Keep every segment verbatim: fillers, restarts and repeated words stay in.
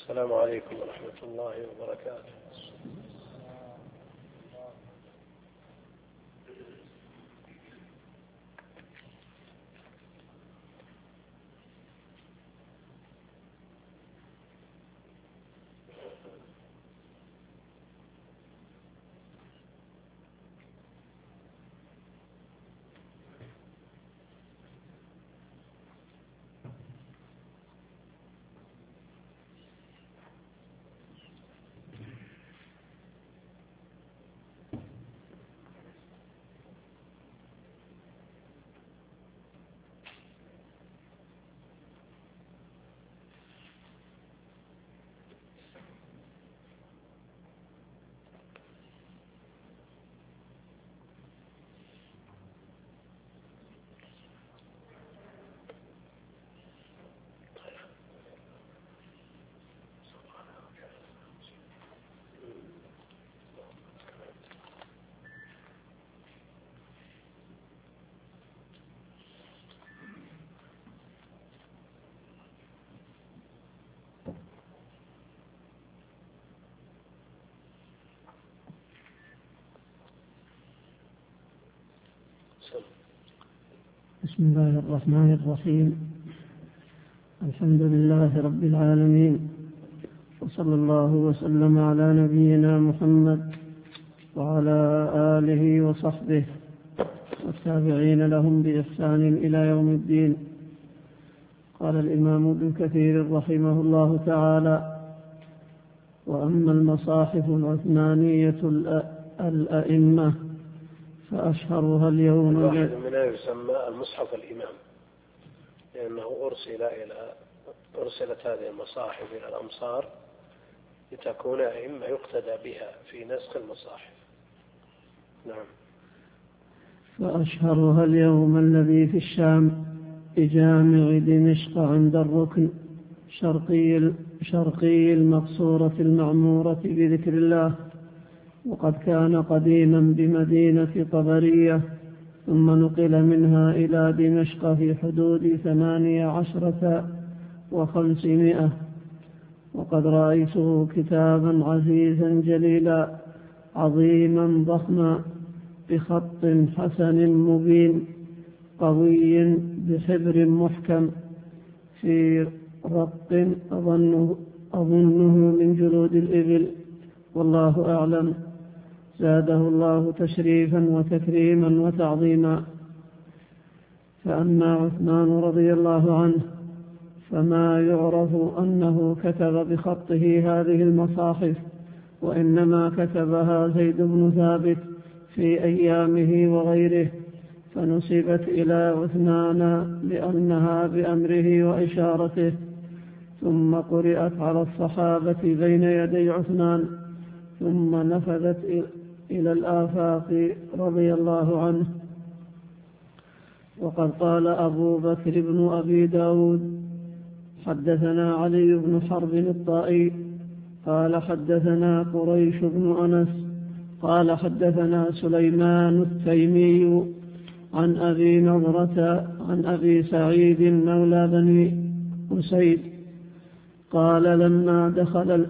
السلام عليكم ورحمة الله وبركاته. بسم الله الرحمن الرحيم. الحمد لله رب العالمين، وصلى الله وسلم على نبينا محمد وعلى آله وصحبه والتابعين لهم بإحسان إلى يوم الدين. قال الإمام ابن كثير رحمه الله تعالى: وأما المصاحف العثمانية الأئمة فأشهرها اليوم واحد منها يسمى المصحف الإمام، لأنه أرسل إلى أرسلت هذه المصاحف إلى الأمصار لتكون أئمة يقتدى بها في نسخ المصاحف. نعم. فأشهرها اليوم الذي في الشام بجامع دمشق عند الركن شرقي شرقي المقصورة المعمورة بذكر الله، وقد كان قديما بمدينة طبرية، ثم نقل منها إلى دمشق في حدود ثمانية عشرة وخمسمائة. وقد رأيته كتابا عزيزا جليلا عظيما ضخما بخط حسن مبين قوي بحبر محكم في رق أظنه, أظنه من جلود الإبل، والله أعلم. زاده الله تشريفا وتكريما وتعظيما. فأما عثمان رضي الله عنه فما يعرف أنه كتب بخطه هذه المصاحف، وإنما كتبها زيد بن ثابت في أيامه وغيره، فنسبت إلى عثمان لأنها بأمره وإشارته، ثم قرأت على الصحابة بين يدي عثمان، ثم نفذت إلى الآفاق رضي الله عنه. وقد قال أبو بكر بن أبي داود: حدثنا علي بن حرب الطائي قال حدثنا قريش بن أنس قال حدثنا سليمان التيمي عن أبي نضرة عن أبي سعيد مولى بني أسيد قال لما دخل ال...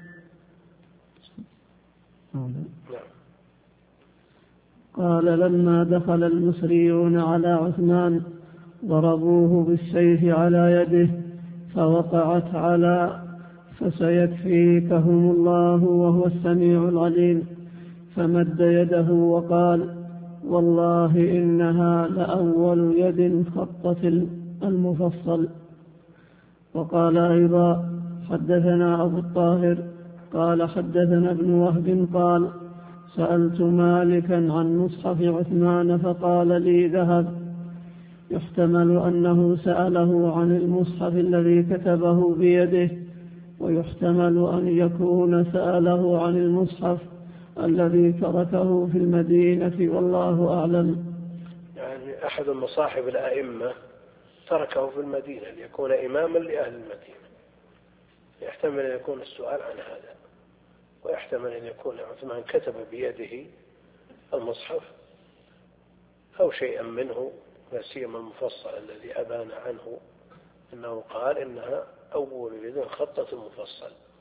قال لما دخل المصريون على عثمان ضربوه بالسيف على يده فوقعت على فسيكفيكهم الله وهو السميع العليم، فمد يده وقال: والله إنها لأول يد خطت المفصل. وقال أيضا: حدثنا أبو الطاهر قال حدثنا ابن وهب قال: سألت مالكا عن مصحف عثمان فقال لي: ذهب. يحتمل أنه سأله عن المصحف الذي كتبه بيده، ويحتمل أن يكون سأله عن المصحف الذي تركه في المدينة، والله أعلم. يعني أحد المصاحف الأئمة تركه في المدينة ليكون إماما لأهل المدينة، يحتمل أن يكون السؤال عن هذا، ويحتمل أن يكون عثمان كتب بيده المصحف أو شيئا منه، لا سيما المفصل الذي أبان عنه أنه قال إنها أول يد خطت المفصل.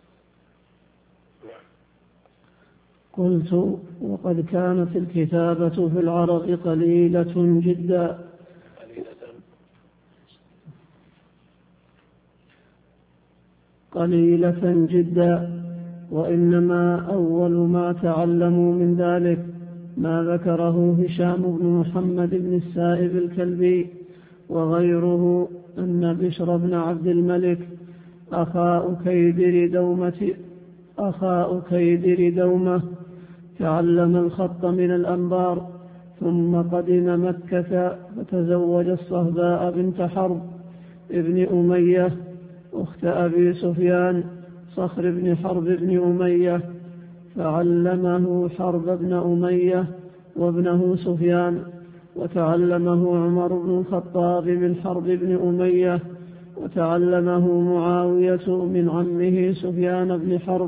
قلت: وقد كانت الكتابة في العرب قليلة جدا قليلة جدا وإنما أول ما تعلموا من ذلك ما ذكره هشام بن محمد بن السائب الكلبي وغيره أن بشر بن عبد الملك أخا أكيدر دومة أخا أكيدر دومة تعلم الخط من الأنبار ثم قدم مكة فتزوج الصهباء بنت حرب ابن أمية أخت أبي سفيان صخر بن حرب بن أمية فعلمه حرب بن أمية وابنه سفيان وتعلمه عمر بن الخطاب من حرب بن أمية وتعلمه معاوية من عمه سفيان بن حرب.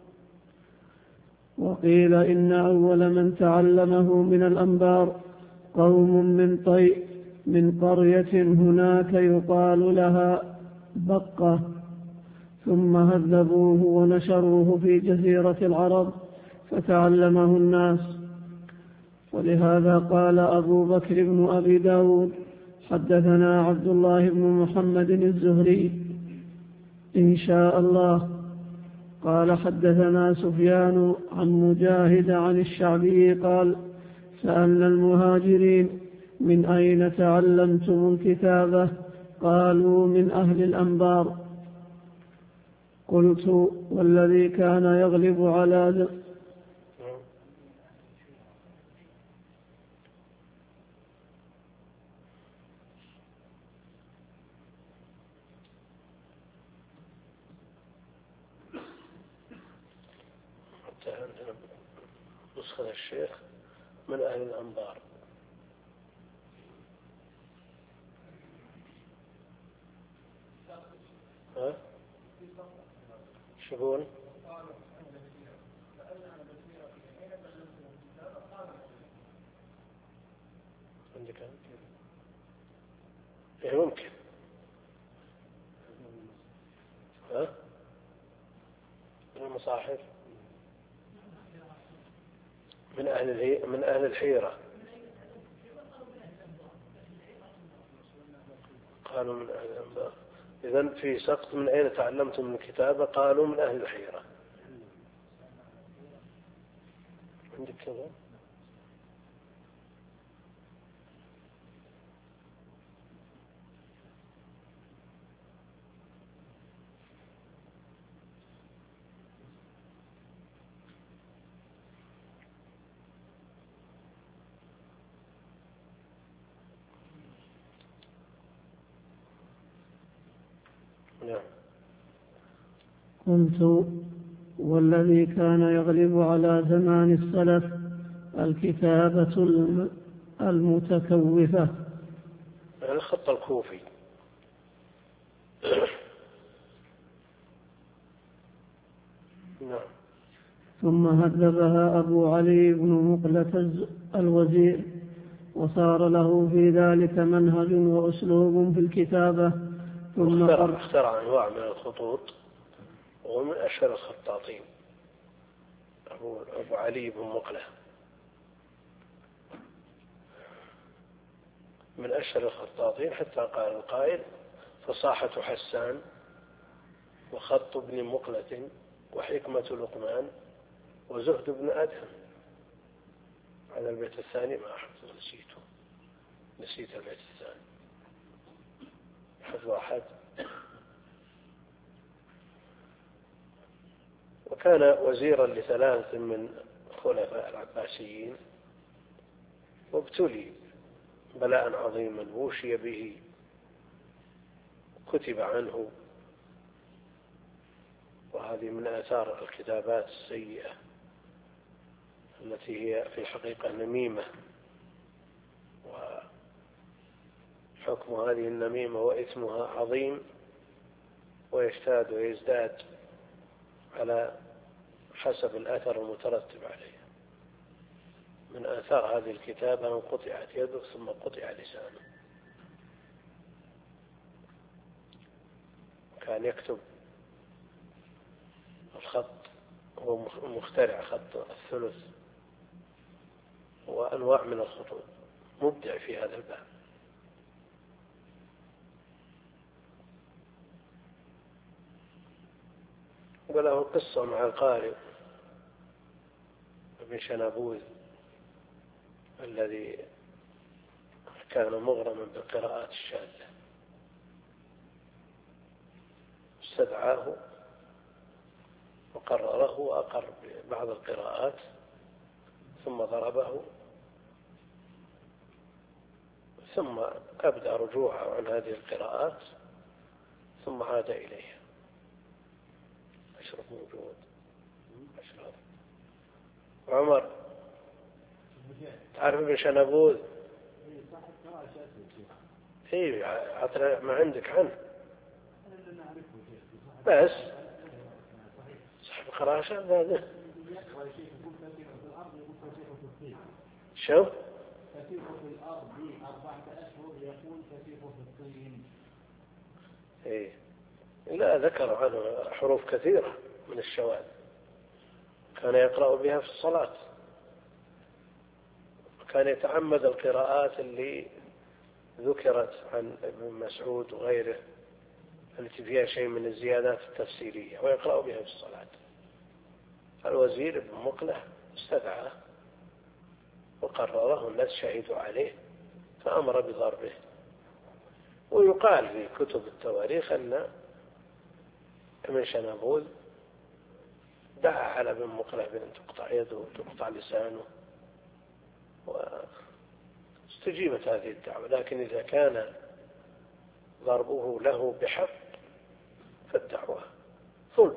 وقيل إن أول من تعلمه من الأنبار قوم من طيء من قرية هناك يقال لها بقة ثم هذبوه ونشروه في جزيرة العرب فتعلمه الناس. ولهذا قال أبو بكر بن أبي داود حدثنا عبد الله بن محمد الزهري إن شاء الله قال حدثنا سفيان عن مجاهد عن الشعبي قال سألنا المهاجرين من أين تعلمتم الكتابة قالوا من أهل الأنبار. قلت والذي كان يغلب على نسخة الشيخ من أهل الأنبار. ها؟ شبون؟ عندك إيه ممكن. ها؟ من المصاحف من أهل الهي... من أهل الحيرة قالوا من أهل الأنبار. إذن في سقط من أين تعلمتم من الكتابة قالوا من أهل الحيرة. عندك كذا؟ قلت والذي كان يغلب على زمان السلف الكتابة المتكوفة الخط الكوفي. نعم. ثم هذبها أبو علي بن مقلة الوزير وصار له في ذلك منهج وأسلوب في الكتابة. ثم اخترع, اخترع أنواع من الخطوط وهو من أشهر الخطاطين أبو, أبو علي بن مقلة من أشهر الخطاطين حتى قال القائل فصاحة حسان وخط ابن مقلة وحكمة لقمان وزهد ابن أدهم. على البيت الثاني ما أحفظ نسيته نسيت البيت الثاني حفظ أحد. وكان وزيرا لثلاث من خلفاء العباسيين وابتلي بلاء عظيما ووشي به كتب عنه. وهذه من آثار الكتابات السيئة التي هي في الحقيقة نميمة. وحكم هذه النميمة وإثمها عظيم ويشتاد ويزداد على حسب الأثر المترتب عليه. من آثار هذه الكتابة أن قطعت يده ثم قطع لسانه. كان يكتب الخط هو مخترع خط الثلث وأنواع من الخطوط، مبدع في هذا الباب. وله قصة مع القارئ ابن شنابوذ الذي كان مغرما بالقراءات الشاذة، استدعاه وقرره وأقر ببعض القراءات ثم ضربه، ثم أبدأ رجوعه عن هذه القراءات ثم عاد إليها. أشرف موجود. أشرف عمر تعرف ابن شنابوذ؟ ايه عطنا ما عندك عنه بس صاحب الخراشة هذا شو فسيح في الأرض أربعة أشهر يقول فسيح في الطين. ايه لا، ذكر عنه حروف كثيرة من الشواذ كان يقرأ بها في الصلاة، كان يتعمد القراءات اللي ذكرت عن ابن مسعود وغيره التي فيها شيء من الزيادات التفسيرية ويقرأ بها في الصلاة. الوزير بن مقلة استدعاه وقرره، الناس شهدوا عليه فأمر بضربه. ويقال في كتب التواريخ أن ابن شنابوذ دعا على ابن مقلة بأن تقطع يده وتقطع لسانه، واستجيبت هذه الدعوة. لكن إذا كان ضربه له بحق فالدعوة ظلم،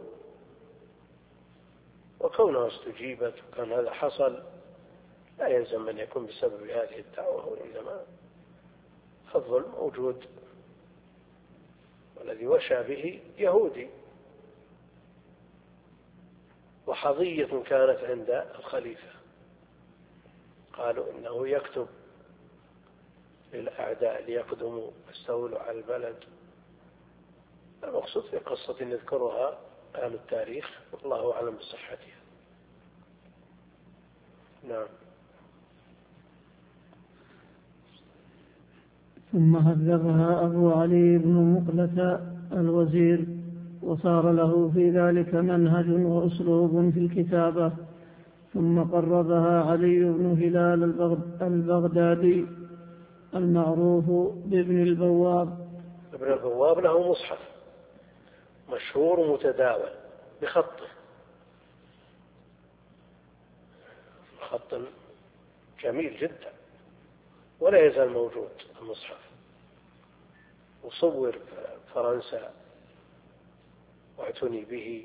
وكونها استجيبت وكان هذا حصل لا يلزم أن يكون بسبب هذه الدعوة، وإنما الظلم موجود. والذي وشى به يهودي، وحظية كانت عند الخليفة قالوا إنه يكتب للأعداء ليقدموا يستولوا على البلد. المقصود في قصة يذكرها أهل التاريخ والله أعلم بصحتها. نعم. ثم هذبها أبو علي بن مقلة الوزير، وصار له في ذلك منهج وأسلوب في الكتابة. ثم قربها علي بن هلال البغدادي المعروف بابن البواب. ابن البواب له مصحف مشهور ومتداول بخطه، خط جميل جدا ولا يزال موجود المصحف، وصور فرنسا واعتني به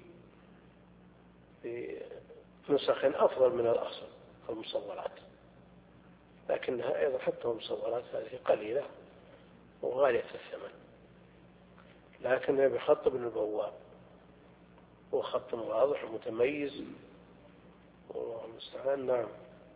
بنسخ أفضل من الأصل في المصورات، لكنها أيضا حتى المصورات هذه قليلة وغالية الثمن، لكنها بخط ابن البواب، وخط واضح ومتميز والله المستعان. نعم.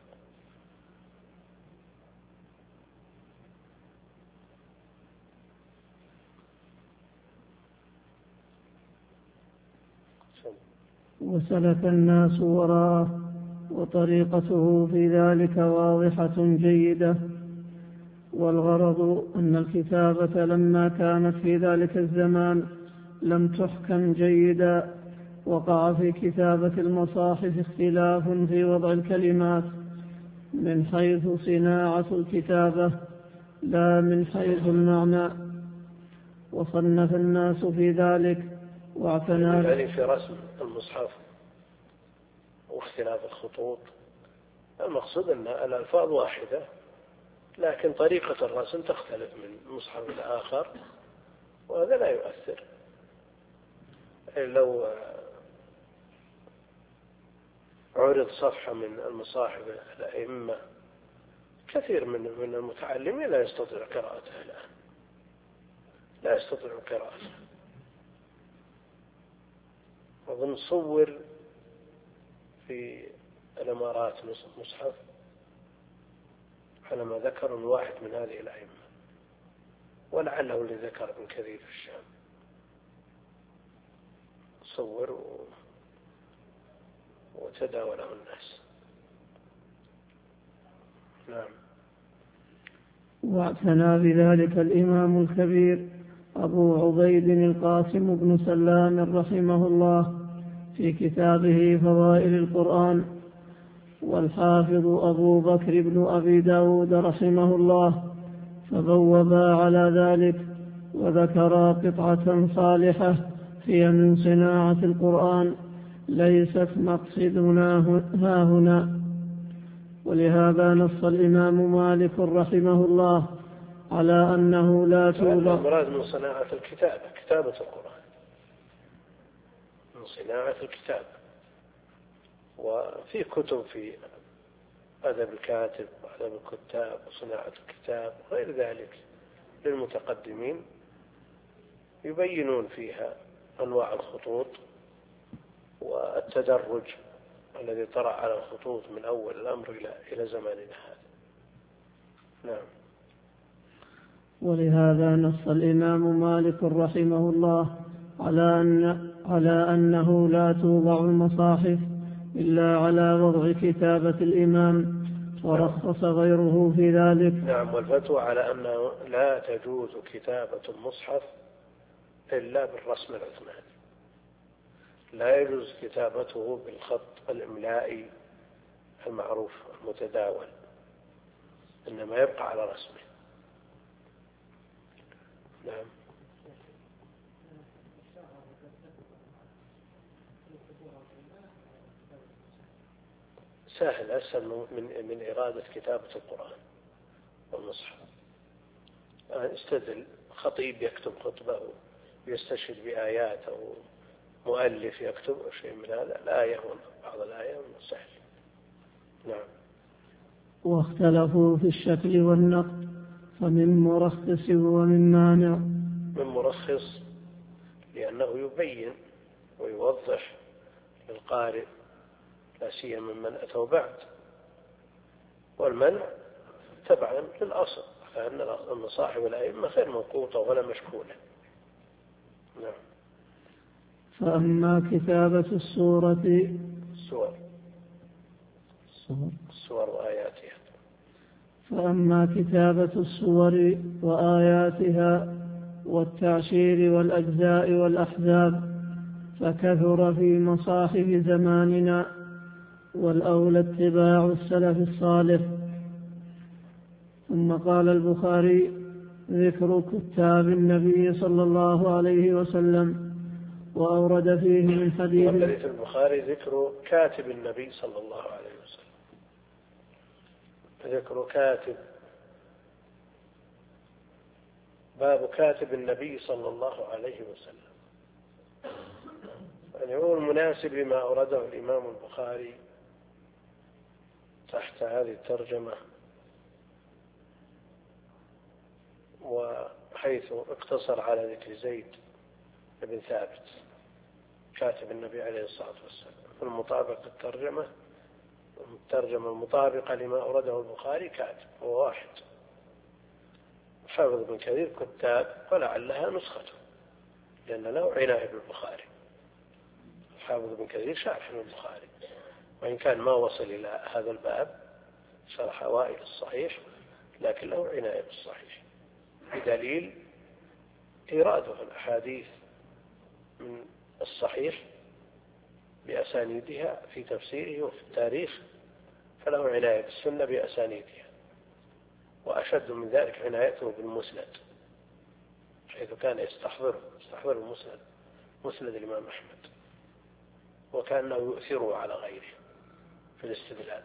وسلك الناس وراءه، وطريقته في ذلك واضحة جيدة. والغرض أن الكتابة لما كانت في ذلك الزمان لم تحكم جيدا، وقع في كتابة المصاحف اختلاف في وضع الكلمات من حيث صناعة الكتابة لا من حيث المعنى، وصنف الناس في ذلك واعتنى يعني في رسم المصحف واختلاف الخطوط. المقصود أن الألفاظ واحدة لكن طريقة الرسم تختلف من مصحف الآخر، وهذا لا يؤثر. لو عرض صفحة من المصاحف الأئمة كثير من من المتعلمين لا يستطيع قراءتها الآن، لا يستطيع قراءتها. أظن صور في الإمارات مصحف على ما ذكر واحد من هذه الأئمة، ولعله اللي ذكر ابن كثير في الشام، صور وتداوله الناس. نعم. واعتنى بذلك الإمام الكبير أبو عبيد القاسم بن سلام رحمه الله في كتابه فضائل القرآن، والحافظ أبو بكر بن أبي داود رحمه الله فبوبا على ذلك، وذكرا قطعة صالحة هي من صناعة القرآن ليست مقصدنا ها هنا. ولهذا نص الإمام مالك رحمه الله على أنه لا توضع. المراد من صناعة الكتابة كتابة القرآن، من صناعة الكتاب. وفي كتب في أدب الكاتب وأدب الكتاب وصناعة الكتاب وغير ذلك للمتقدمين يبينون فيها أنواع الخطوط والتدرج الذي طرأ على الخطوط من أول الأمر إلى إلى زماننا هذا. نعم. ولهذا نص الإمام مالك رحمه الله على أن على أنه لا توضع المصاحف إلا على وضع كتابة الإمام، ورخص غيره في ذلك. نعم. والفتوى على أنه لا تجوز كتابة المصحف إلا بالرسم العثماني، لا يجوز كتابته بالخط الإملائي المعروف المتداول، إنما يبقى على رسمه. نعم. سهل، أسهل من من إرادة كتابة القرآن والمصحف. استدل خطيب يكتب خطبة ويستشهد بآيات أو مؤلف يكتب شيء من هذا، الآية بعض الآية سهل. نعم. واختلفوا في الشكل والنقد، فمن مرخص ومن مانع. من مرخص لأنه يبين ويوضح للقارئ لا سيما من أتوا بعد، والمنع تبعا للأصل، فإن المصاحف الأئمة غير منقوطة ولا مشكولة. نعم. فأما كتابة السورة السور السور وآياتها فأما كتابة السور وآياتها والتعشير والأجزاء والأحزاب فكثر في مصاحف زماننا، والأولى اتباع السلف الصالح. ثم قال البخاري: ذكر كتاب النبي صلى الله عليه وسلم، وأورد فيه من حديث. والذي في البخاري ذكر كاتب النبي صلى الله عليه وسلم، ذكر كاتب، باب كاتب النبي صلى الله عليه وسلم. يعني هو المناسب لما أورده الإمام البخاري تحت هذه الترجمة، وحيث اقتصر على ذكر زيد بن ثابت كاتب النبي عليه الصلاة والسلام. المطابق الترجمة الترجمة المطابقة لما أورده البخاري كاتب هو واحد، حافظ بن كثير كتاب، ولعلها نسخته لأن له عناية بالبخاري. حافظ بن كثير شارح البخاري، وإن كان ما وصل إلى هذا الباب شرح أوائل الصحيح، لكن له عناية بالصحيح، بدليل إراده الأحاديث من الصحيح بأسانيدها في تفسيره وفي التاريخ، فله عناية بالسنة بأسانيدها، وأشد من ذلك عنايته بالمسند، حيث كان يستحضره يستحضر المسند مسند الإمام أحمد، وكأنه يؤثره على غيره في الاستدلال.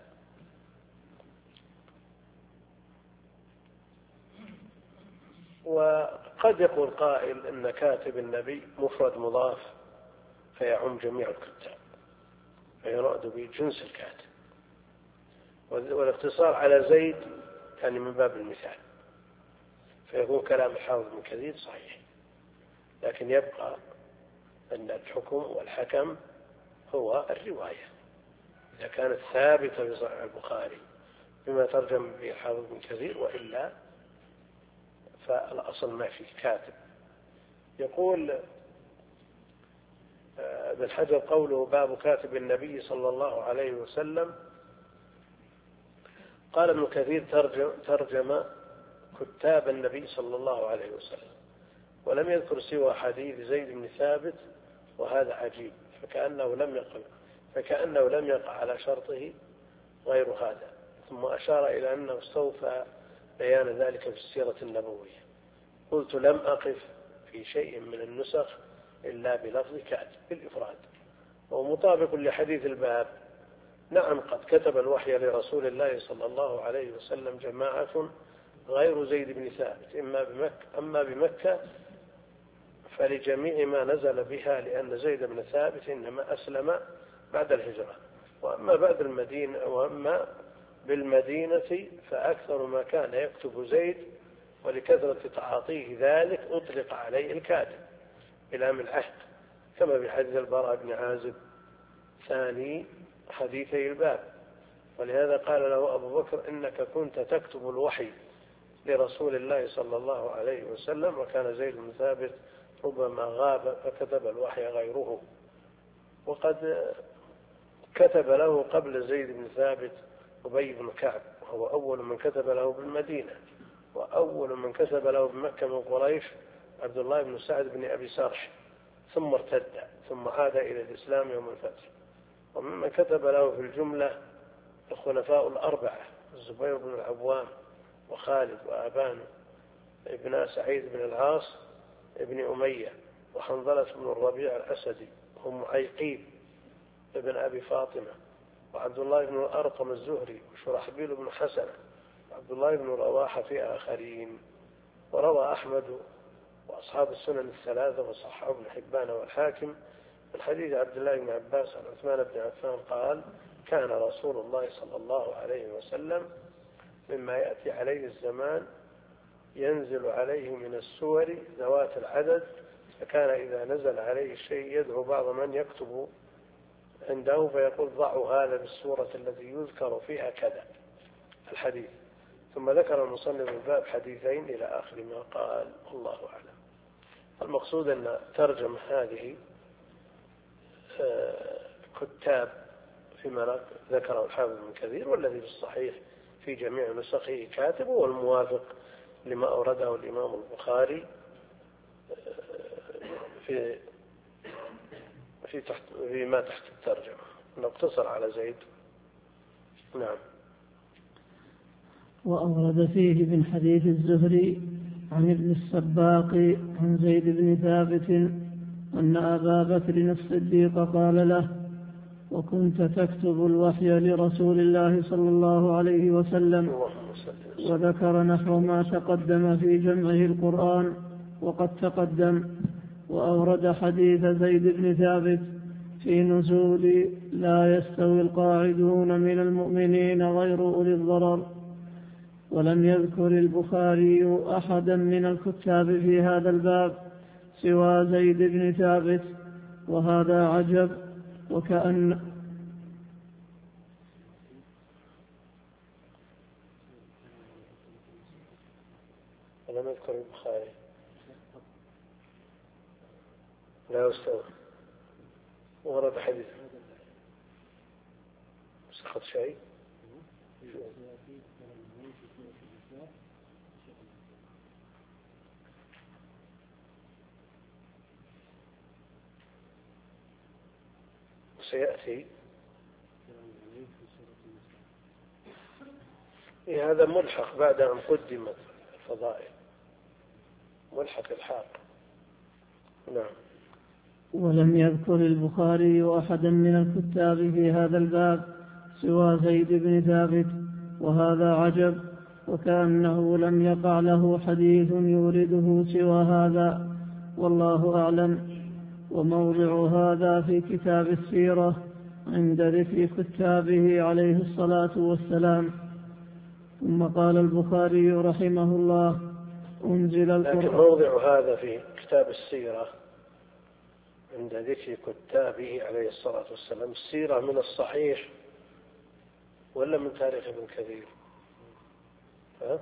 وقد يقول قائل إن كاتب النبي مفرد مضاف فيعم جميع الكتاب، فيراد به جنس الكاتب، والاقتصار على زيد يعني من باب المثال، فيكون كلام الحافظ بن كثير صحيح، لكن يبقى أن الحكم والحكم هو الرواية إذا كانت ثابتة في صحيح البخاري بما ترجم به الحافظ بن كثير، وإلا فالأصل ما فيه كاتب. يقول ابن حجر قوله باب كاتب النبي صلى الله عليه وسلم، قال ابن كثير ترجم, ترجم كتاب النبي صلى الله عليه وسلم، ولم يذكر سوى حديث زيد بن ثابت، وهذا عجيب، فكأنه لم يقع فكأنه لم يقع على شرطه غير هذا. ثم أشار إلى أنه استوفى بيان ذلك في السيرة النبوية. قلت لم أقف في شيء من النسخ إلا بلفظ كاتب بالإفراد، ومطابق لحديث الباب. نعم، قد كتب الوحي لرسول الله صلى الله عليه وسلم جماعة غير زيد بن ثابت، إما بمكة أما بمكة فلجميع ما نزل بها، لأن زيد بن ثابت إنما أسلم بعد الهجرة. وأما بعد المدينة وأما بالمدينة فأكثر ما كان يكتب زيد، ولكثرة تعاطيه ذلك أطلق عليه الكاتب إلى من العهد، كما في حديث البراء بن عازب ثاني حديثي الباب. ولهذا قال له أبو بكر إنك كنت تكتب الوحي لرسول الله صلى الله عليه وسلم، وكان زيد بن ثابت ربما غاب فكتب الوحي غيره. وقد كتب له قبل زيد بن ثابت أبي بن كعب، وهو أول من كتب له بالمدينة، وأول من كتب له بمكة من قريش عبد الله بن سعد بن أبي سرح، ثم ارتد ثم عاد إلى الإسلام يوم الفتح. وممن كتب له في الجملة الخلفاء الأربعة الزبير بن العوام وخالد وأبان ابن سعيد بن العاص ابن أمية وحنظلة بن الربيع الأسدي هم عيقيب ابن أبي فاطمة وعبد الله بن الأرقم الزهري وشرحبيل بن حسن وعبد الله بن رواحة في آخرين. وروى أحمد وأصحاب السنن الثلاثة وصححه ابن حبان والحاكم من حديث عبد الله بن عباس عن عثمان بن عفان قال كان رسول الله صلى الله عليه وسلم مما يأتي عليه الزمان ينزل عليه من السور ذوات العدد، فكان إذا نزل عليه الشيء يدعو بعض من يكتب عنده فيقول ضعوا هذا بالسورة التي يذكر فيها كذا الحديث. ثم ذكر المصنف الباب حديثين إلى آخر ما قال، الله أعلم. المقصود أن ترجم هذه كتاب فيما ذكره الحافظ ابن كثير، والذي في الصحيح في جميع نسخه كاتب، والموافق لما أورده الإمام البخاري في في تحت فيما تحت الترجمة، نقتصر على زيد. نعم. وأورد فيه من حديث الزهري عن ابن السباق عن زيد بن ثابت أن أبا بكر الصديق قال له وكنت تكتب الوحي لرسول الله صلى الله عليه وسلم، وذكر نحو ما تقدم في جمعه القرآن وقد تقدم. وأورد حديث زيد بن ثابت في نزول لا يستوي القاعدون من المؤمنين غير أولي الضرر. ولم يذكر البخاري أحدا من الكتاب في هذا الباب سوى زيد بن ثابت، وهذا عجب. وكأن ولم يذكر البخاري لا يستوي، ورد حديث سقط شيء سيأتي. هذا ملحق بعد أن قدمت الفضائل، ملحق الحاق. نعم. ولم يذكر البخاري أحدا من الكتاب في هذا الباب سوى زيد بن ثابت، وهذا عجب. وكأنه لم يقع له حديث يورده سوى هذا، والله أعلم. وموضع هذا في كتاب السيرة عند ذكر كتابه عليه الصلاة والسلام. ثم قال البخاري رحمه الله أنزل القرآن. لكن موضع هذا في كتاب السيرة عند ذكر كتابه عليه الصلاة والسلام، السيرة من الصحيح ولا من تاريخ ابن كثير؟ ها؟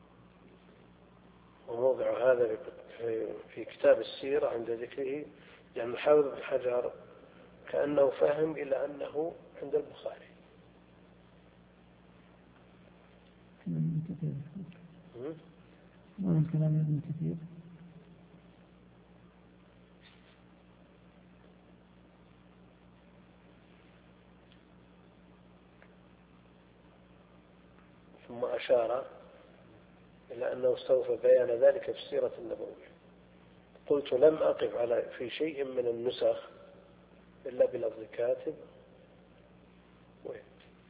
وموضع هذا في كتاب السيرة عند ذكره يعني الحافظ بن حجر كأنه فهم إلى أنه عند البخاري. كلام كثير. ما كلام ابن كثير. ثم أشار إلى أنه استوفى بيان ذلك في السيرة النبوية. قلت لم أقف على في شيء من النسخ إلا بلفظ كاتب وين.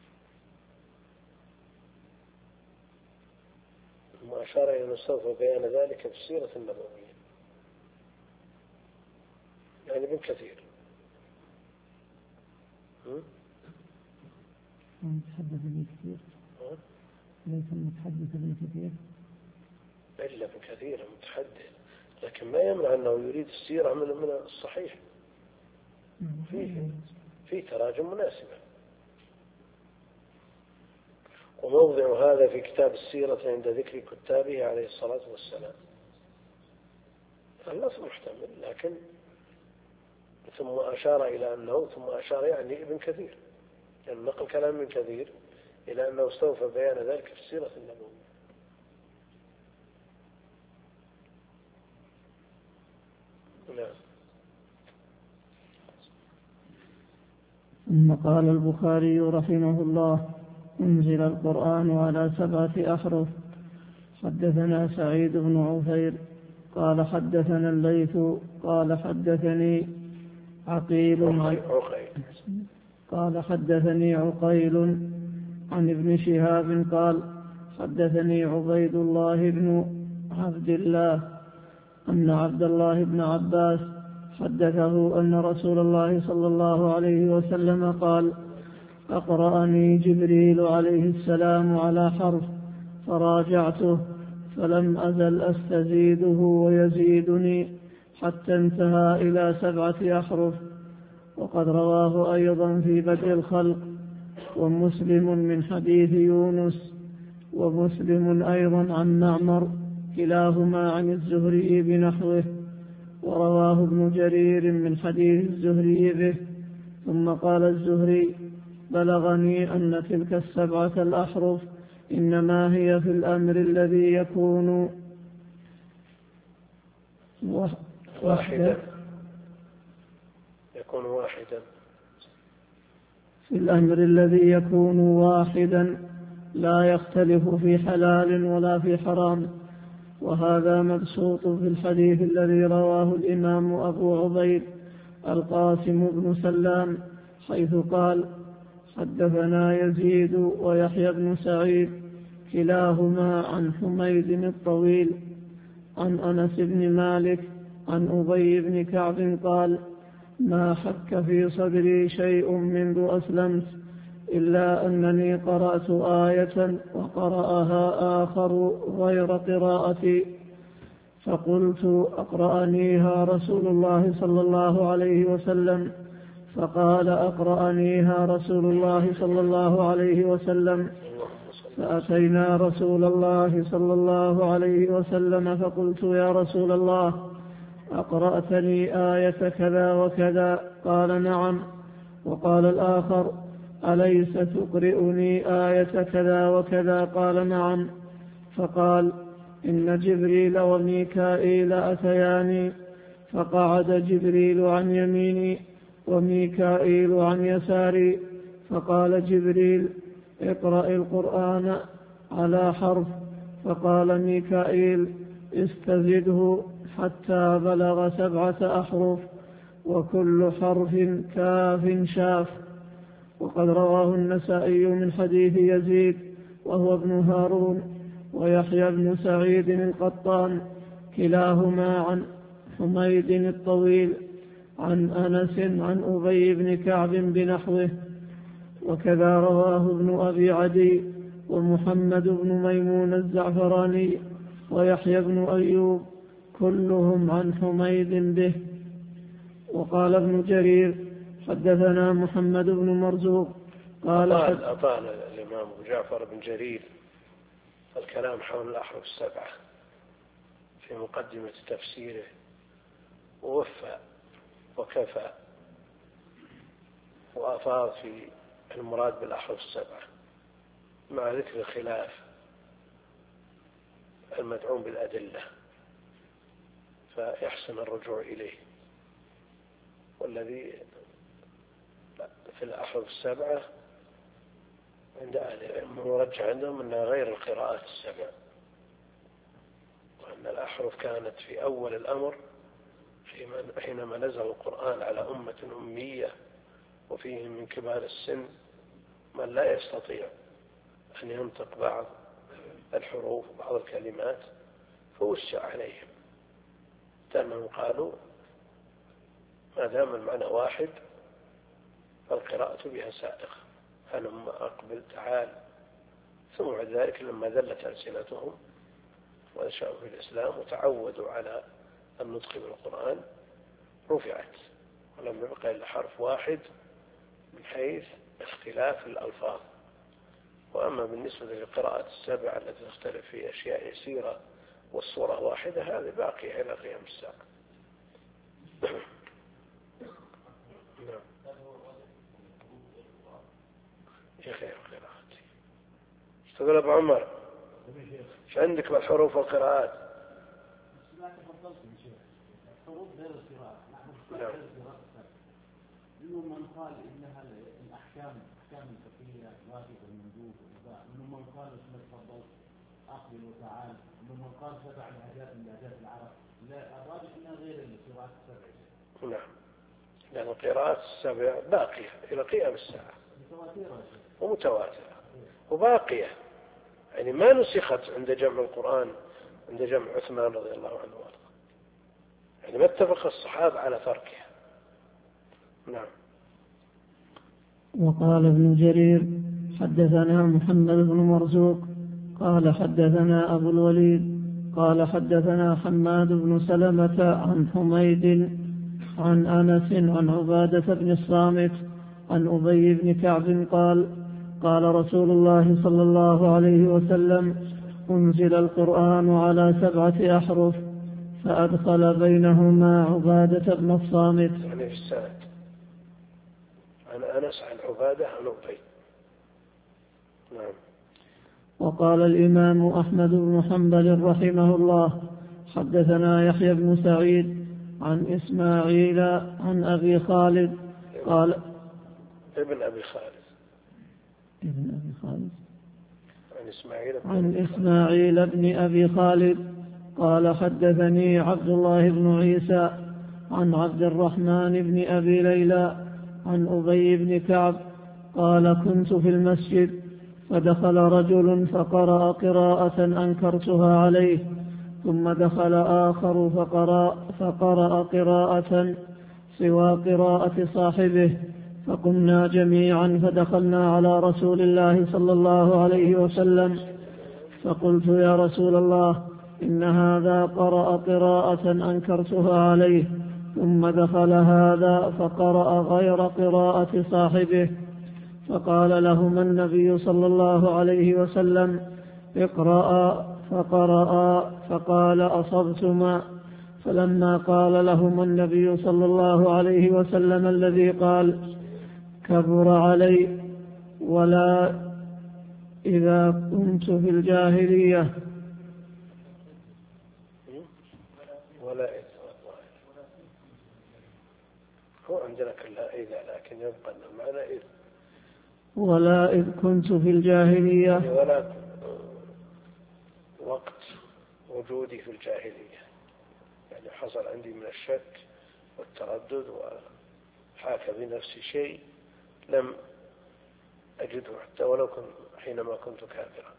ثم أشار إلى أنه استوفى بيان ذلك في السيرة النبوية، يعني ابن كثير. متحدث ابن كثير ليس المتحدث ابن كثير إلا ابن كثير متحدث، لكن ما يمنع أنه يريد السيرة من من الصحيح. فيه في تراجم مناسبة. وموضع هذا في كتاب السيرة عند ذكر كتابه عليه الصلاة والسلام. اللفظ محتمل، لكن ثم أشار إلى أنه ثم أشار يعني ابن كثير، يعني نقل كلام ابن كثير إلى أنه استوفى بيان ذلك في السيرة النبوية. نعم. ثم قال البخاري رحمه الله: أنزل القرآن على سبعة أحرف. حدثنا سعيد بن عفير قال حدثنا الليث قال حدثني عقيل قال حدثني عقيل عن ابن شهاب قال حدثني عبيد الله بن عبد الله أن عبد الله بن عباس حدثه أن رسول الله صلى الله عليه وسلم قال: أقرأني جبريل عليه السلام على حرف فراجعته فلم أزل أستزيده ويزيدني حتى انتهى إلى سبعة أحرف. وقد رواه أيضا في بدء الخلق ومسلم من حديث يونس ومسلم أيضا عن معمر كلاهما عن الزهري بنحوه، ورواه ابن جرير من حديث الزهري به. ثم قال الزهري: بلغني أن تلك السبعة الأحرف إنما هي في الأمر الذي يكون واحدا يكون واحدا في الأمر الذي يكون واحدا لا يختلف في حلال ولا في حرام. وهذا مبسوط في الحديث الذي رواه الإمام أبو عبيد القاسم بن سلام حيث قال: حدثنا يزيد ويحيى بن سعيد كلاهما عن حميد الطويل عن أنس بن مالك عن أبي بن كعب قال: ما حك في صدري شيء منذ أسلمت إلا أنني قرأت آية وقرأها آخر غير قراءتي، فقلت: أقرأنيها رسول الله صلى الله عليه وسلم؟ فقال: أقرأنيها رسول الله صلى الله عليه وسلم. فأتينا رسول الله صلى الله عليه وسلم فقلت: يا رسول الله، أقرأتني آية كذا وكذا؟ قال: نعم. وقال الآخر: أليس تقرئني آية كذا وكذا؟ قال: نعم. فقال: إن جبريل وميكائيل أتياني، فقعد جبريل عن يميني وميكائيل عن يساري، فقال جبريل: اقرأ القرآن على حرف. فقال ميكائيل: استزده حتى بلغ سبعة أحرف، وكل حرف كاف شاف. وقد رواه النسائي من حديث يزيد وهو ابن هارون ويحيى بن سعيد القطان كلاهما عن حميد الطويل عن أنس عن أبي بن كعب بنحوه. وكذا رواه ابن أبي عدي ومحمد بن ميمون الزعفراني ويحيى بن أيوب كلهم عن حميد به. وقال ابن جرير: حدثنا محمد بن مرزوق قال: أطال, أطال الإمام أبو جعفر بن جرير الكلام حول الأحرف السبعة في مقدمة تفسيره، ووفى وكفى، وأفاض في المراد بالأحرف السبعة مع ذكر الخلاف المدعوم بالأدلة، فيحسن الرجوع إليه. والذي في الأحرف السبعة عند أهل العلم مرجح عندهم أنها غير القراءات السبع، وأن الأحرف كانت في أول الأمر حينما نزل القرآن على أمة أمية وفيهم من كبار السن من لا يستطيع أن ينطق بعض الحروف وبعض الكلمات، فوسع عليهم، لأنهم قالوا ما دام المعنى واحد فالقراءة بها سائغة، هلم أقبل تعال. ثم بعد ذلك لما ذلت ألسنتهم ونشأوا في الإسلام وتعودوا على النطق بالقرآن رفعت، ولم يبقى إلا حرف واحد من حيث اختلاف الألفاظ. وأما بالنسبة للقراءات السبع التي تختلف في أشياء يسيرة والصورة واحدة، هذه باقية إلى قيام الساعة. نعم. يا خير قراءتي. تقول أبو عمر ايش عندك بالحروف والقراءات؟ الحروف غير القراءة. نعم. منهم من قال إنها الأحكام أحكام الفقهية واجب المندوب والإباحة، منهم من قال اسم التفضل أقبل وتعال، منهم من قال سبع لهجات من لهجات العرب. لا، الراجح إنها غير القراءات السبع. نعم، لأن القراءات السبع باقية إلى قيام الساعة ومتواترة وباقية، يعني ما نسخت عند جمع القرآن عند جمع عثمان رضي الله عنه وارضاه، يعني ما اتفق الصحابة على تركها. نعم. وقال ابن جرير حدثنا محمد بن مرزوق قال حدثنا أبو الوليد قال حدثنا حماد بن سلمة عن حميد عن أنس عن عبادة بن الصامت عن أبي بن كعب قال قال رسول الله صلى الله عليه وسلم أنزل القرآن على سبعة أحرف فأدخل بينهما عبادة بن الصامت. يعني في السند عن أنس عن عبادة عن أبي. نعم. وقال الإمام أحمد بن حنبل رحمه الله حدثنا يحيى بن سعيد عن إسماعيل عن أبي خالد قال ابن أبي خالد ابن أبي خالد عن إسماعيل عن إسماعيل بن أبي خالد قال حدثني عبد الله بن عيسى عن عبد الرحمن بن أبي ليلى عن أبي بن كعب قال كنت في المسجد فدخل رجل فقرأ قراءة أنكرتها عليه، ثم دخل آخر فقرأ, فقرأ قراءة سوى قراءة صاحبه، فقمنا جميعا فدخلنا على رسول الله صلى الله عليه وسلم فقلت يا رسول الله إن هذا قرأ قراءة أنكرتها عليه، ثم دخل هذا فقرأ غير قراءة صاحبه، فقال لهما النبي صلى الله عليه وسلم اقرأ، فقرأ فقال أصبتما. فلما قال لهما النبي صلى الله عليه وسلم الذي قال كبر علي ولا إذا كنت في الجاهلية ولا إذا هو عندنا كلا إذا، لكن يبقى المعنى إذ ولا إذ كنت في الجاهلية ولا وقت وجودي في الجاهلية، يعني حصل عندي من الشك والتردد وحاك بنفسي شيء لم أجده حتى ولو كنت حينما كنت كافرا.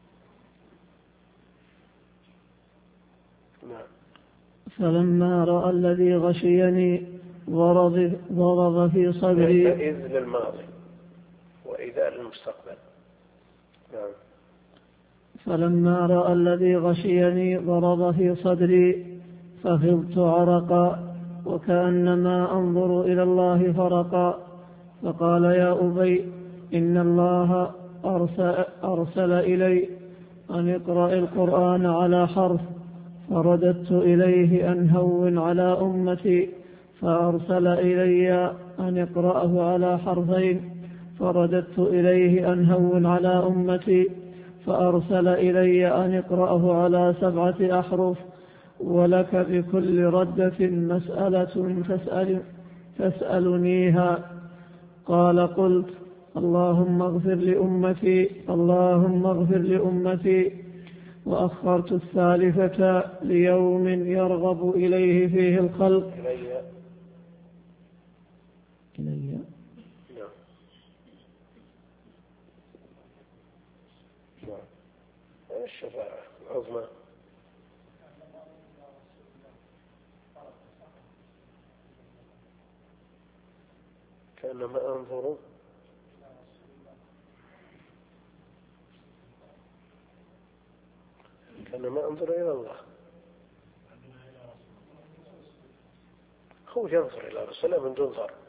نعم. فلما رأى الذي غشيني ضرب, ضرب في صدري. إذ للماضي وإذا للمستقبل. نعم. فلما رأى الذي غشيني ضرب في صدري فخضت عرقا وكأنما أنظر إلى الله فرقا، فقال يا أبي إن الله أرسل, أرسل إلي أن اقرأ القرآن على حرف، فرددت إليه أن هون على أمتي، فأرسل إلي أن اقرأه على حرفين، فرددت إليه أن هون على أمتي، فأرسل إلي أن اقرأه على سبعة أحرف، ولك بكل ردة مسألة تسأل تسألنيها. قال: قلت: اللهم اغفر لأمتي، اللهم اغفر لأمتي. وأخرت الثالثة ليوم يرغب إليه فيه الخلق. إلي إلي الشفاعة العظمى. كأنما أنظر كأنما أنظر إلى الله. هو ينظر إلى رسوله من دون ظر.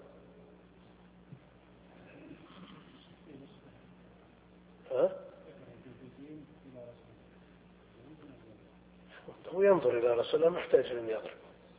ها؟ هو ينظر إلى رسوله محتاج أن يضرب.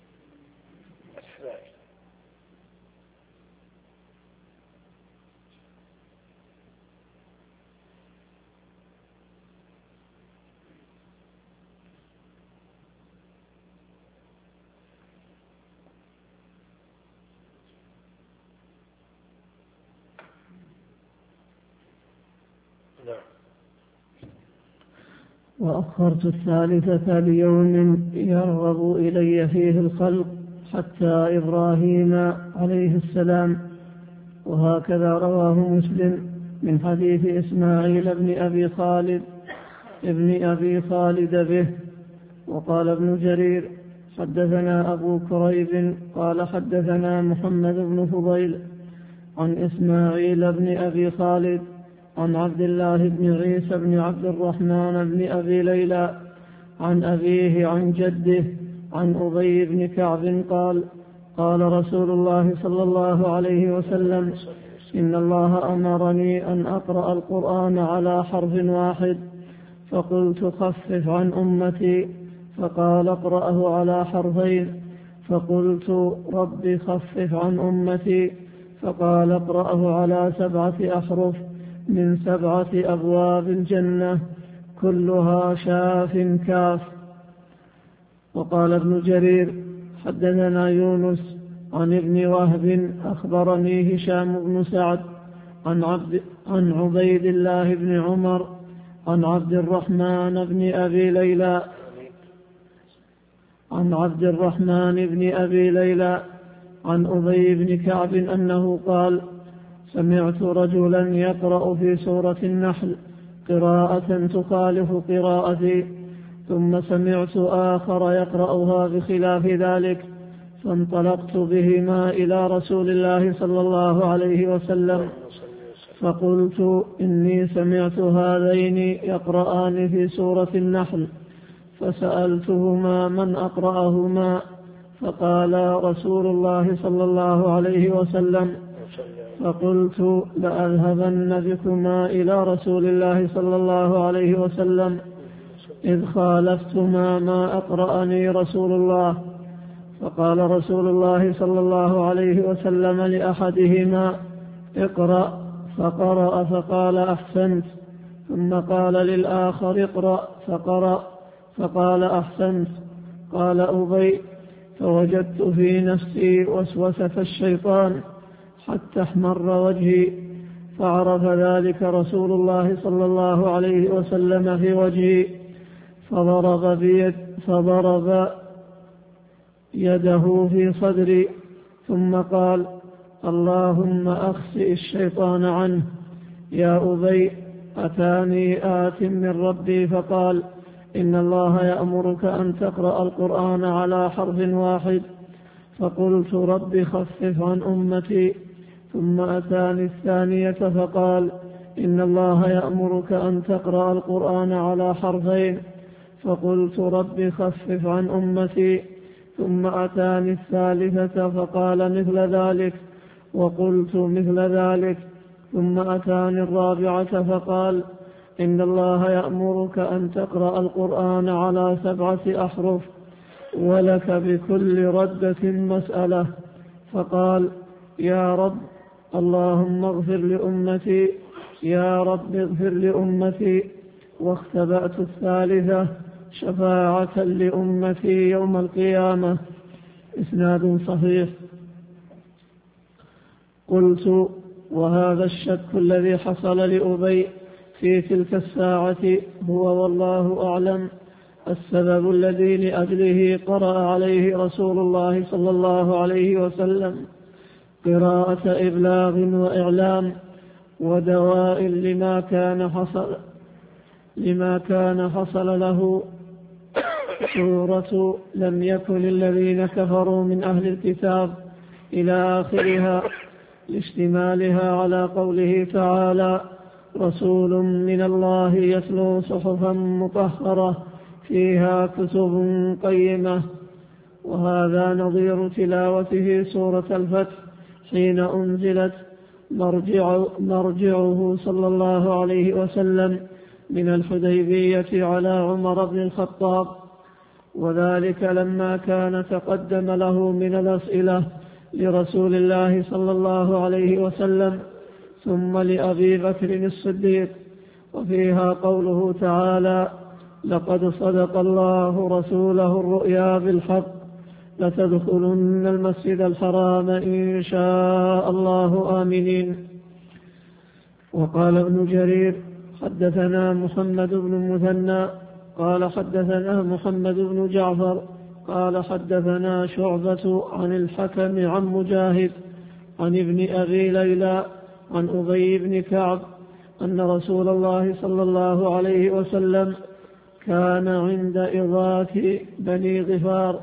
وأخرت الثالثة ليوم يرغب إلي فيه الخلق حتى إبراهيم عليه السلام. وهكذا رواه مسلم من حديث إسماعيل بن أبي خالد ابن أبي خالد به. وقال ابن جرير: حدثنا أبو كريب قال حدثنا محمد بن فضيل عن إسماعيل بن أبي خالد عن عبد الله بن عيسى بن عبد الرحمن بن أبي ليلى عن أبيه عن جده عن أبي بن كعب قال: قال رسول الله صلى الله عليه وسلم: إن الله أمرني أن أقرأ القرآن على حرف واحد، فقلت: خفف عن أمتي، فقال: اقرأه على حرفين، فقلت: رب خفف عن أمتي، فقال: اقرأه على سبعة أحرف من سبعة أبواب الجنة كلها شاف كاف. وقال ابن جرير: حدثنا يونس عن ابن وهب أخبرني هشام بن سعد عن, عبد عن عبيد الله بن عمر عن عبد الرحمن بن أبي ليلى عن عبد الرحمن بن أبي ليلى عن أبي بن كعب أنه قال: سمعت رجلا يقرأ في سورة النحل قراءة تخالف قراءتي، ثم سمعت آخر يقرأها بخلاف ذلك، فانطلقت بهما إلى رسول الله صلى الله عليه وسلم، فقلت: إني سمعت هذين يقرآن في سورة النحل، فسألتهما من أقرأهما، فقال رسول الله صلى الله عليه وسلم، فقلت: لأذهبن بكما إلى رسول الله صلى الله عليه وسلم إذ خالفتما ما أقرأني رسول الله. فقال رسول الله صلى الله عليه وسلم لأحدهما: اقرأ، فقرأ فقال: أحسنت، ثم قال للآخر: اقرأ، فقرأ فقال: أحسنت. قال أبي: فوجدت في نفسي وسوسة الشيطان حتى احمر وجهي، فعرف ذلك رسول الله صلى الله عليه وسلم في وجهي، فضرب بيد فضرب يده في صدري، ثم قال: اللهم أخسئ الشيطان عنه. يا أبي، أتاني آت من ربي فقال: إن الله يأمرك أن تقرأ القرآن على حرف واحد، فقلت: رب خفف عن أمتي. ثم أتاني الثانية فقال: إن الله يأمرك أن تقرأ القرآن على حرفين، فقلت: رب خفف عن أمتي. ثم أتاني الثالثة فقال مثل ذلك، وقلت مثل ذلك. ثم أتاني الرابعة فقال: إن الله يأمرك أن تقرأ القرآن على سبعة أحرف، ولك بكل ردة مسألة. فقال يا رب اللهم اغفر لأمتي يا رب اغفر لأمتي. واختبأت الثالثة شفاعة لأمتي يوم القيامة. إسناد صحيح. قلت وهذا الشك الذي حصل لأبي في تلك الساعة هو والله أعلم السبب الذي لأجله قرأ عليه رسول الله صلى الله عليه وسلم قراءة إبلاغ وإعلام ودواء لما كان حصل لما كان حصل له. سورة لم يكن الذين كفروا من أهل الكتاب إلى آخرها لاشتمالها على قوله تعالى رسول من الله يتلو صحفا مطهرة فيها كتب قيمة. وهذا نظير تلاوته سورة الفتح حين أنزلت مرجع مرجعه صلى الله عليه وسلم من الحديبية على عمر بن الخطاب، وذلك لما كان تقدم له من الأسئلة لرسول الله صلى الله عليه وسلم ثم لأبي بكر الصديق، وفيها قوله تعالى لقد صدق الله رسوله الرؤيا بالحق لتدخلن المسجد الحرام إن شاء الله آمنين. وقال ابن جرير حدثنا محمد بن المثنى قال حدثنا محمد بن جعفر قال حدثنا شعبة عن الحكم عن مجاهد عن ابن أبي ليلى عن أبي بن كعب أن رسول الله صلى الله عليه وسلم كان عند إضاة بني غفار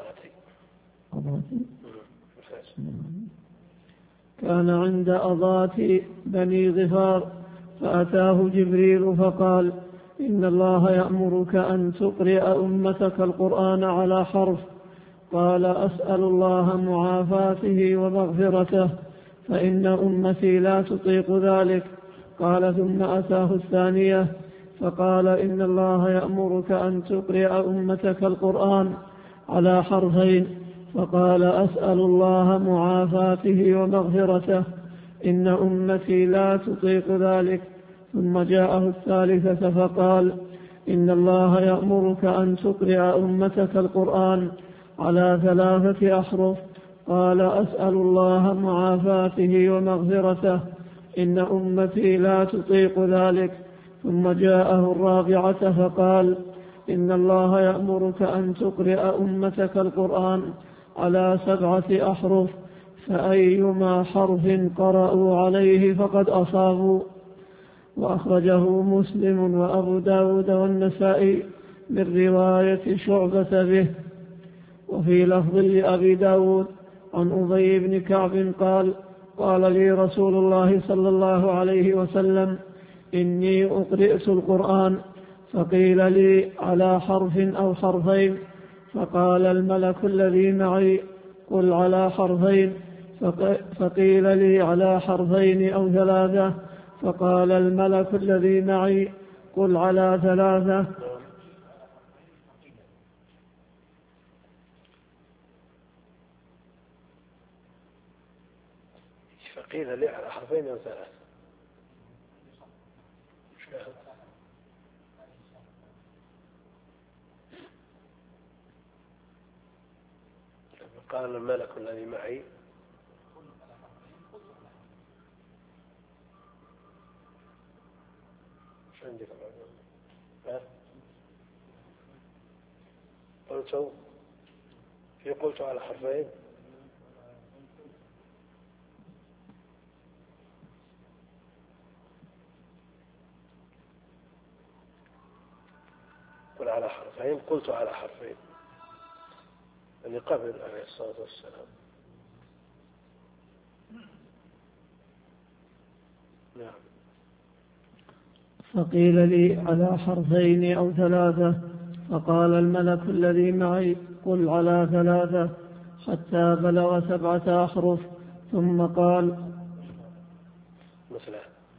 كان عند أضاة بني غفار فأتاه جبريل فقال إن الله يأمرك أن تقرئ أمتك القرآن على حرف. قال أسأل الله معافاته ومغفرته فإن أمتي لا تطيق ذلك. قال ثم أتاه الثانية فقال إن الله يأمرك أن تقرئ أمتك القرآن على حرفين. فقال أسأل الله معافاته ومغفرته إن أمتي لا تطيق ذلك. ثم جاءه الثالثة فقال إن الله يأمرك أن تقرئ أمتك القرآن على ثلاثة أحرف. قال أسأل الله معافاته ومغفرته إن أمتي لا تطيق ذلك. ثم جاءه الرابعة فقال إن الله يأمرك أن تقرئ أمتك القرآن على سبعة أحرف فأيما حرف قرأوا عليه فقد أصابوا. وأخرجه مسلم وأبو داود والنسائي من رواية شعبة به. وفي لفظ لأبي داود عن أبي بن كعب قال قال لي رسول الله صلى الله عليه وسلم إني أقرئت القرآن فقيل لي على حرف أو حرفين. فقال الملك الذي معي قل على حرفين. فقيل لي على حرفين أو ثلاثة. فقال الملك الذي معي قل على ثلاثة. فقيل لي على حرفين أو ثلاثة. قال الملك الذي معي شو عندك ها؟ قلت في قلت على حرفين قل على حرفين قلت على حرفين اللي قبل عليه الصلاة والسلام. نعم. فقيل لي على حرفين أو ثلاثة. فقال الملك الذي معي قل على ثلاثة حتى بلغ سبعة أحرف. ثم قال مثله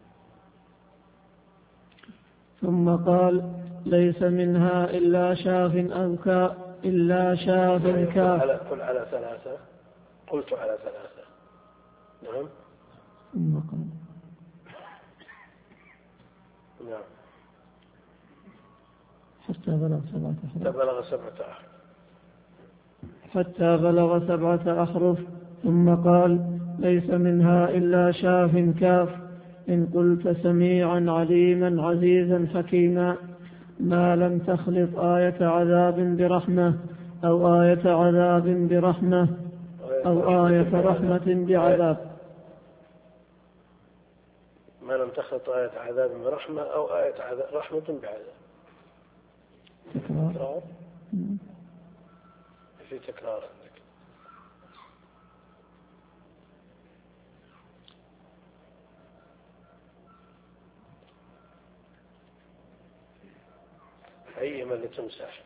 ثم قال ليس منها إلا شاف أو كاء إلا شاف كاف. قل على ثلاثة قلت على ثلاثة. نعم. ثم قال نعم حتى بلغ سبعة أحرف. بلغ سبعة أحرف. حتى بلغ سبعة أحرف. ثم قال ليس منها إلا شاف كاف إن قلت سميعا عليما عزيزا حكيما ما لم تخلط آية عذاب برحمة أو آية عذاب برحمة أو آية رحمة بعذاب. ما لم تخلط آية عذاب برحمة أو آية رحمة بعذاب. تكرار. في تكرار عندك. أيما اللي تمسح؟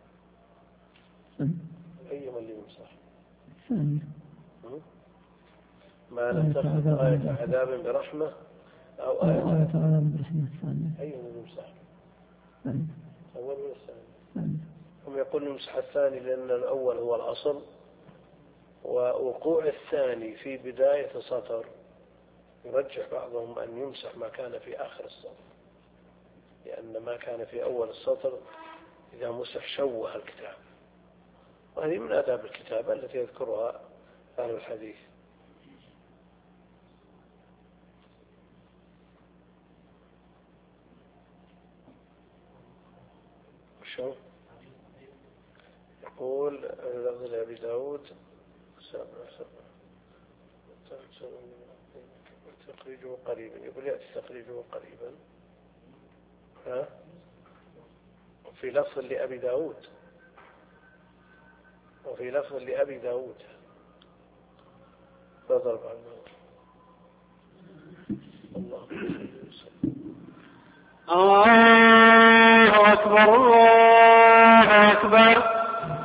أيما اللي يمسح؟ ثانية. ما لم تخلط آية عذاب برحمة أو آية عذاب برحمة الثانية. أيما اللي يمسح؟ ثانية. أول ولا الثاني؟ ثانية. هم يقولون يمسح الثاني لأن الأول هو الأصل، ووقوع الثاني في بداية سطر يرجح بعضهم أن يمسح ما كان في آخر السطر، لأن ما كان في أول السطر إذا مسح شوه الكتاب، وهذه من آداب الكتابة التي يذكرها أهل الحديث. شو يقول لفظ أبي داود سبع سبع تخريجه قريبا، يقول يأتي تخريجه قريبا. ها في لفظ لأبي داود وفي لفظ لأبي داود فضرب عن الله. الله أكبر الله أكبر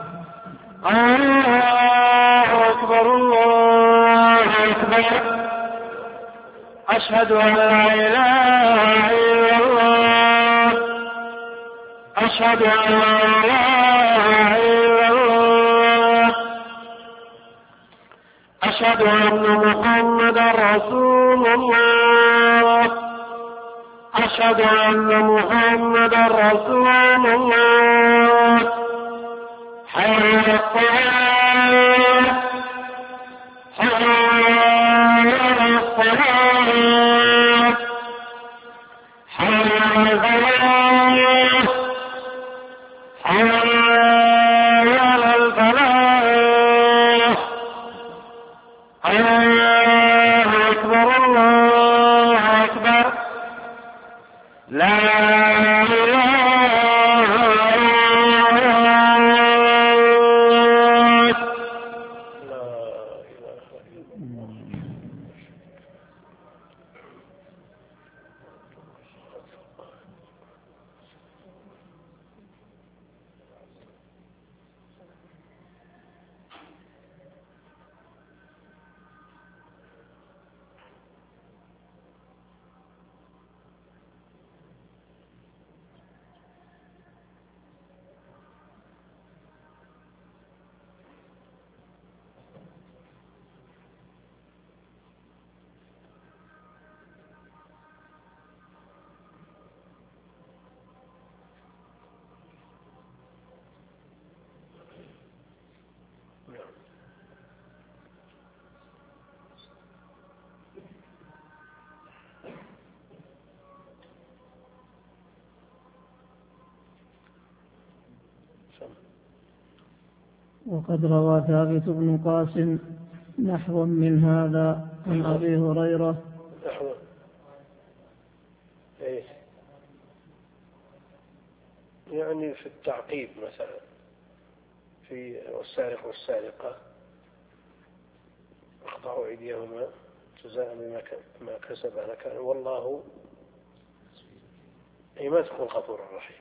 الله أكبر الله أكبر أشهد أن لا إله إلا الله أشهد أن لا إله إلا الله أشهد أن محمدا رسول الله أشهد أن محمدا رسول الله حي على الصلاة حي على الصلاة حي على الفلاح حي على الفلاح. الله أكبر الله أكبر لا وقد روى ثابت بن قاسم نحو من هذا عن أبي هريرة. نحو إيه؟ يعني في التعقيب مثلا في والسارق والسارقة اقطعوا أيديهما جزاء بما كسب نكالا والله أي ما تقول غفور رحيم،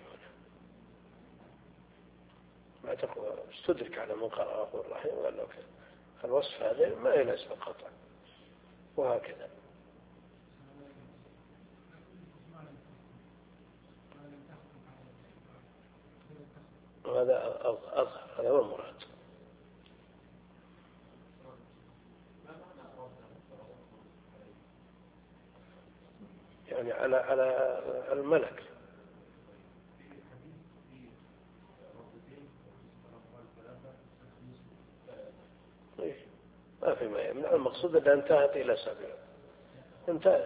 ما تقول استدرك على من قال غفور رحيم قال له الوصف هذا ما يناسب القطع وهكذا. وهذا أظهر، هذا هو المراد. يعني على على الملك. ما في ما يمنع، المقصود أنها انتهت إلى سبع. انتهت.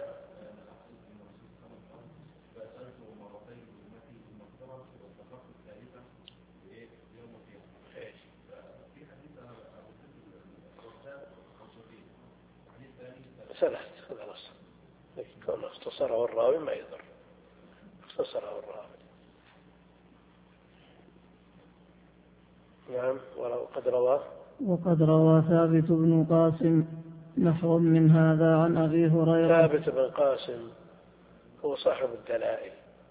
ثلاث خلاص، كون اختصره الراوي ما يضر، اختصره الراوي. نعم. وقد رواه وقد روى ثابت بن قاسم نحو من هذا عن أبي هريرة. ثابت بن قاسم هو صاحب الدلائل،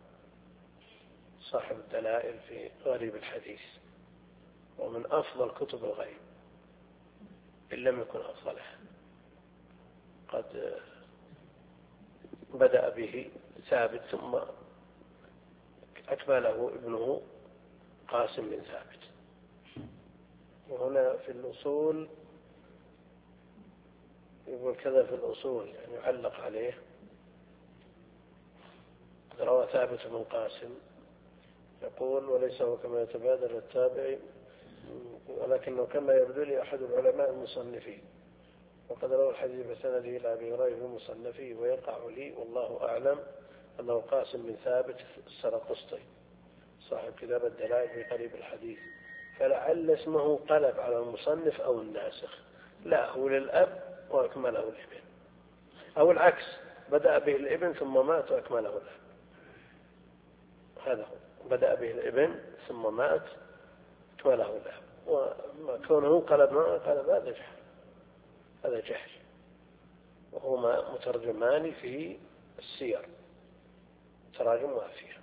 صاحب الدلائل في غريب الحديث، ومن أفضل كتب الغريب إن لم يكن أفضلها. قد بدأ به ثابت ثم أكمله ابنه قاسم بن ثابت. وهنا في الأصول يقول كذا في الأصول، يعني يعلق عليه. روى ثابت بن قاسم يقول وليس هو كما يتبادر التابعي، ولكنه كما يبدو لي أحد العلماء المصنفين، وقد روى الحديث بسنده إلى أبي هريرة في مصنفه، ويقع لي والله أعلم أنه قاسم بن ثابت السرقسطي صاحب كتاب الدلائل في قريب الحديث، فلعل اسمه قلب على المصنف أو الناسخ. لا، هو للأب وأكمله الابن، أو العكس، بدأ به الابن ثم مات وأكمله الأب. هذا هو، بدأ به الابن ثم مات أكمله الأب. وكونه قلب ما قلب هذا جهل، هذا جهل. وهما مترجمان في السير، تراجم وافية.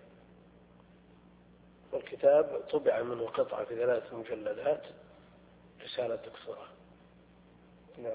والكتاب طبع منه قطعة في ثلاث مجلدات، رسالة دكتوراه. نعم.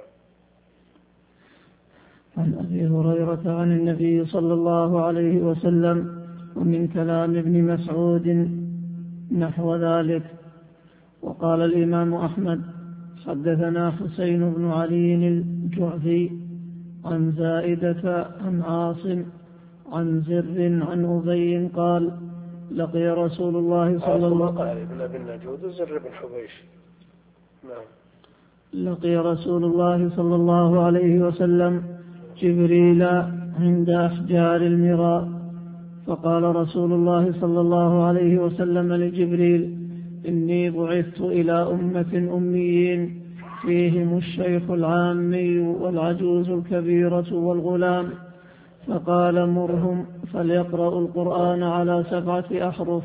عن أبي هريرة عن النبي صلى الله عليه وسلم ومن كلام ابن مسعود نحو ذلك. وقال الإمام أحمد حدثنا حسين بن علي الجعفي عن زائدة عن عاصم عن زر عن أبي قال لقي رسول الله صلى الله عليه وسلم زر بن حبيش. نعم. لقي رسول الله صلى الله عليه وسلم جبريل عند أحجار المراء، فقال رسول الله صلى الله عليه وسلم لجبريل إني بعثت إلى أمة أميين فيهم الشيخ العامي والعجوز الكبيرة والغلام، فقال مرهم فليقرأوا القرآن على سبعة أحرف.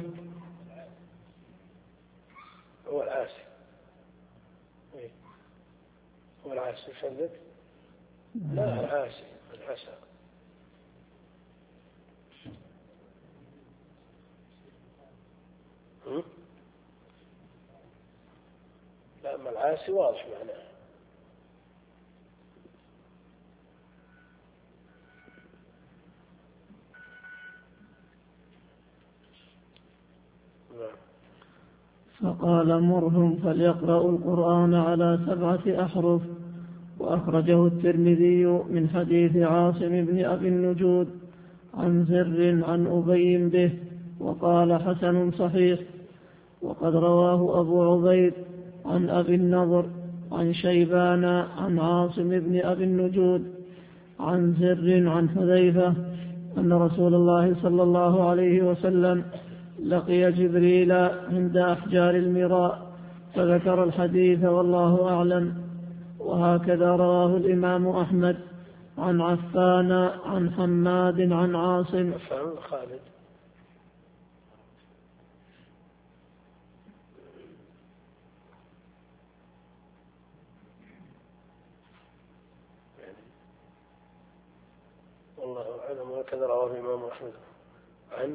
هو العاسي، هو العاسي شندك؟ لا، العاسي العسى. لا، ما العاسي واضح معناه. فقال مرهم فليقرأوا القرآن على سبعة أحرف. وأخرجه الترمذي من حديث عاصم بن أبي النجود عن زر عن أبي به، وقال حسن صحيح. وقد رواه أبو عبيد عن أبي النضر عن شيبان عن عاصم بن أبي النجود عن زر عن حذيفة أن رسول الله صلى الله عليه وسلم لقي جبريل عند أحجار المراء، فذكر الحديث والله أعلم. وهكذا رواه الإمام أحمد عن عفان عن حماد عن عاصم. عفان خالد. والله أعلم. وهكذا رواه الإمام أحمد عن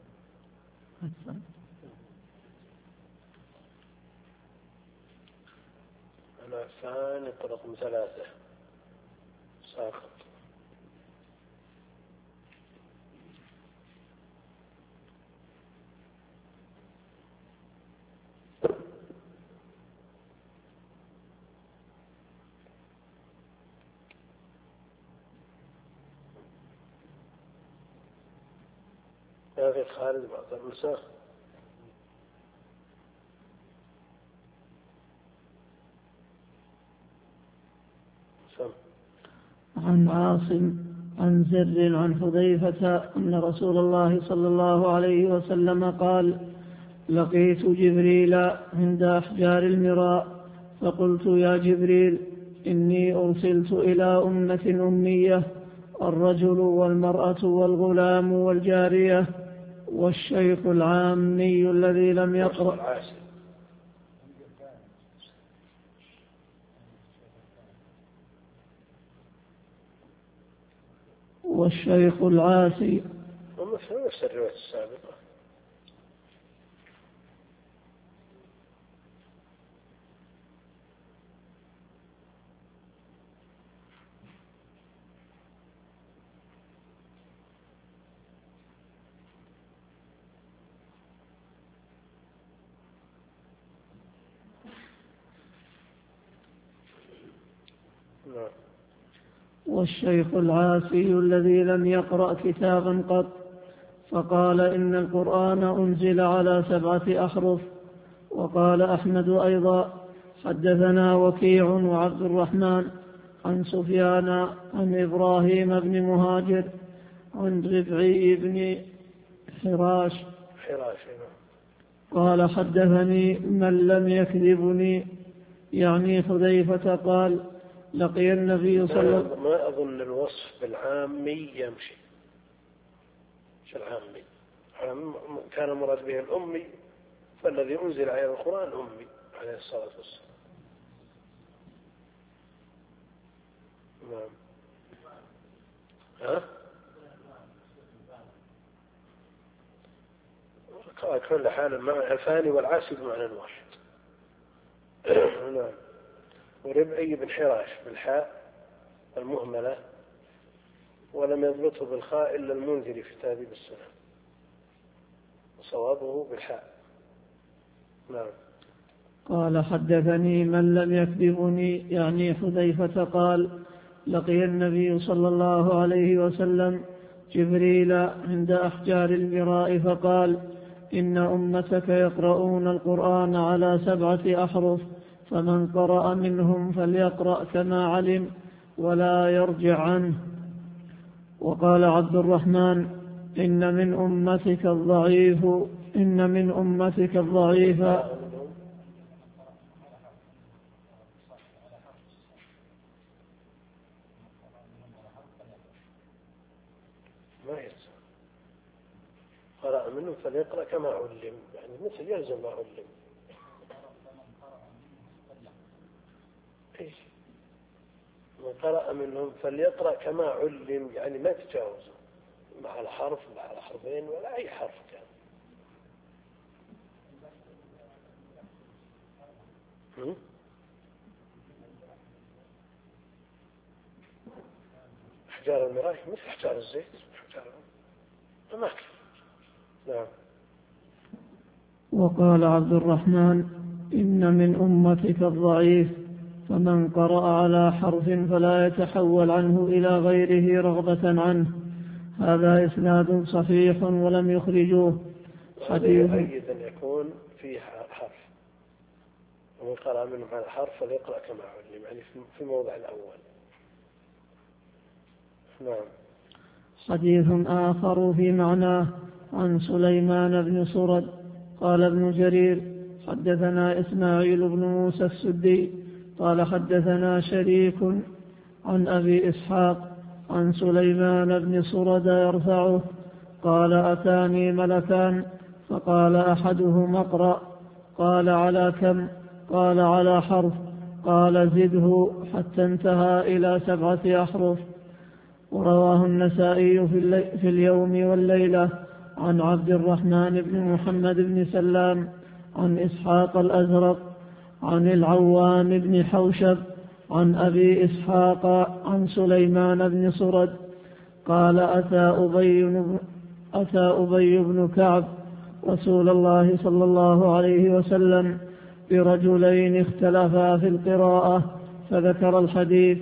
عن عفان رقم ثلاثة ساقط. ما في خالد بعض النساء. عن عاصم عن زر عن حذيفة أن رسول الله صلى الله عليه وسلم قال: لقيت جبريل عند أحجار المراء فقلت: يا جبريل، إني أرسلت إلى أمة أمية، الرجل والمرأة والغلام والجارية والشيخ العامي الذي لم يقرأ والشيخ العاسي. نفس الرواية السابقة. والشيخ العاسي الذي لم يقرأ كتابا قط، فقال: إن القرآن أنزل على سبعة أحرف. وقال أحمد أيضا: حدثنا وكيع وعبد الرحمن عن سفيان عن إبراهيم بن مهاجر عن ربعي بن حراش قال: حدثني من لم يكذبني، يعني حذيفة، قال: لقي النبي صلى الله عليه وسلم. ما أظن الوصف بالعامي يمشي. شو العامي؟ كان مراد به الأمي، فالذي أنزل عليه القرآن أمي عليه الصلاة والسلام. نعم. ها؟ كل حال المعنى الفاني والعاسي بمعنى واحد. نعم. وربعي بن حراش بالحاء المهملة، ولم يضبطه بالخاء إلا المنذري في تهذيب السنة، وصوابه بالحاء. نعم. قال: حدثني من لم يكذبني، يعني حذيفة، قال: لقي النبي صلى الله عليه وسلم جبريل عند أحجار المراء فقال: إن أمتك يقرؤون القرآن على سبعة أحرف، فمن قرأ منهم فليقرأ كما علم ولا يرجع عنه. وقال عبد الرحمن: إن من أمتك الضعيف إن من أمتك الضعيف ما يلزم. قرأ منهم فليقرأ كما علم، يعني مثل يلزم ما علم. إيش؟ من قرأ منهم فليقرأ كما علم، يعني ما تجاوزه مع الحرف مع الحرفين ولا أي حرف كان. هم؟ أحجار المراء مثل أحجار الزيت، أحجار أماكن. نعم. وقال عبد الرحمن: إن من أمتك الضعيف، فمن قرأ على حرف فلا يتحول عنه إلى غيره رغبة عنه. هذا إسناد صحيح ولم يخرجوه. حديث أيضا يكون فيه حرف، ومن قرأ منه على حرف فليقرأ كما علم، يعني في الموضع الأول. نعم. حديث آخر في معناه عن سليمان بن سرد قال ابن جرير: حدثنا إسماعيل بن موسى السدي قال: حدثنا شريك عن أبي إسحاق عن سليمان بن سرد يرفعه قال: أتاني ملكان فقال أحدهما اقرأ، قال: على كم؟ قال: على حرف. قال: زده حتى انتهى إلى سبعة أحرف. ورواه النسائي في اليوم والليلة عن عبد الرحمن بن محمد بن سلام عن إسحاق الأزرق عن العوام بن حوشب عن أبي إسحاق عن سليمان بن سرد قال: أتى أبي, أتى أبي بن كعب رسول الله صلى الله عليه وسلم برجلين اختلفا في القراءة فذكر الحديث.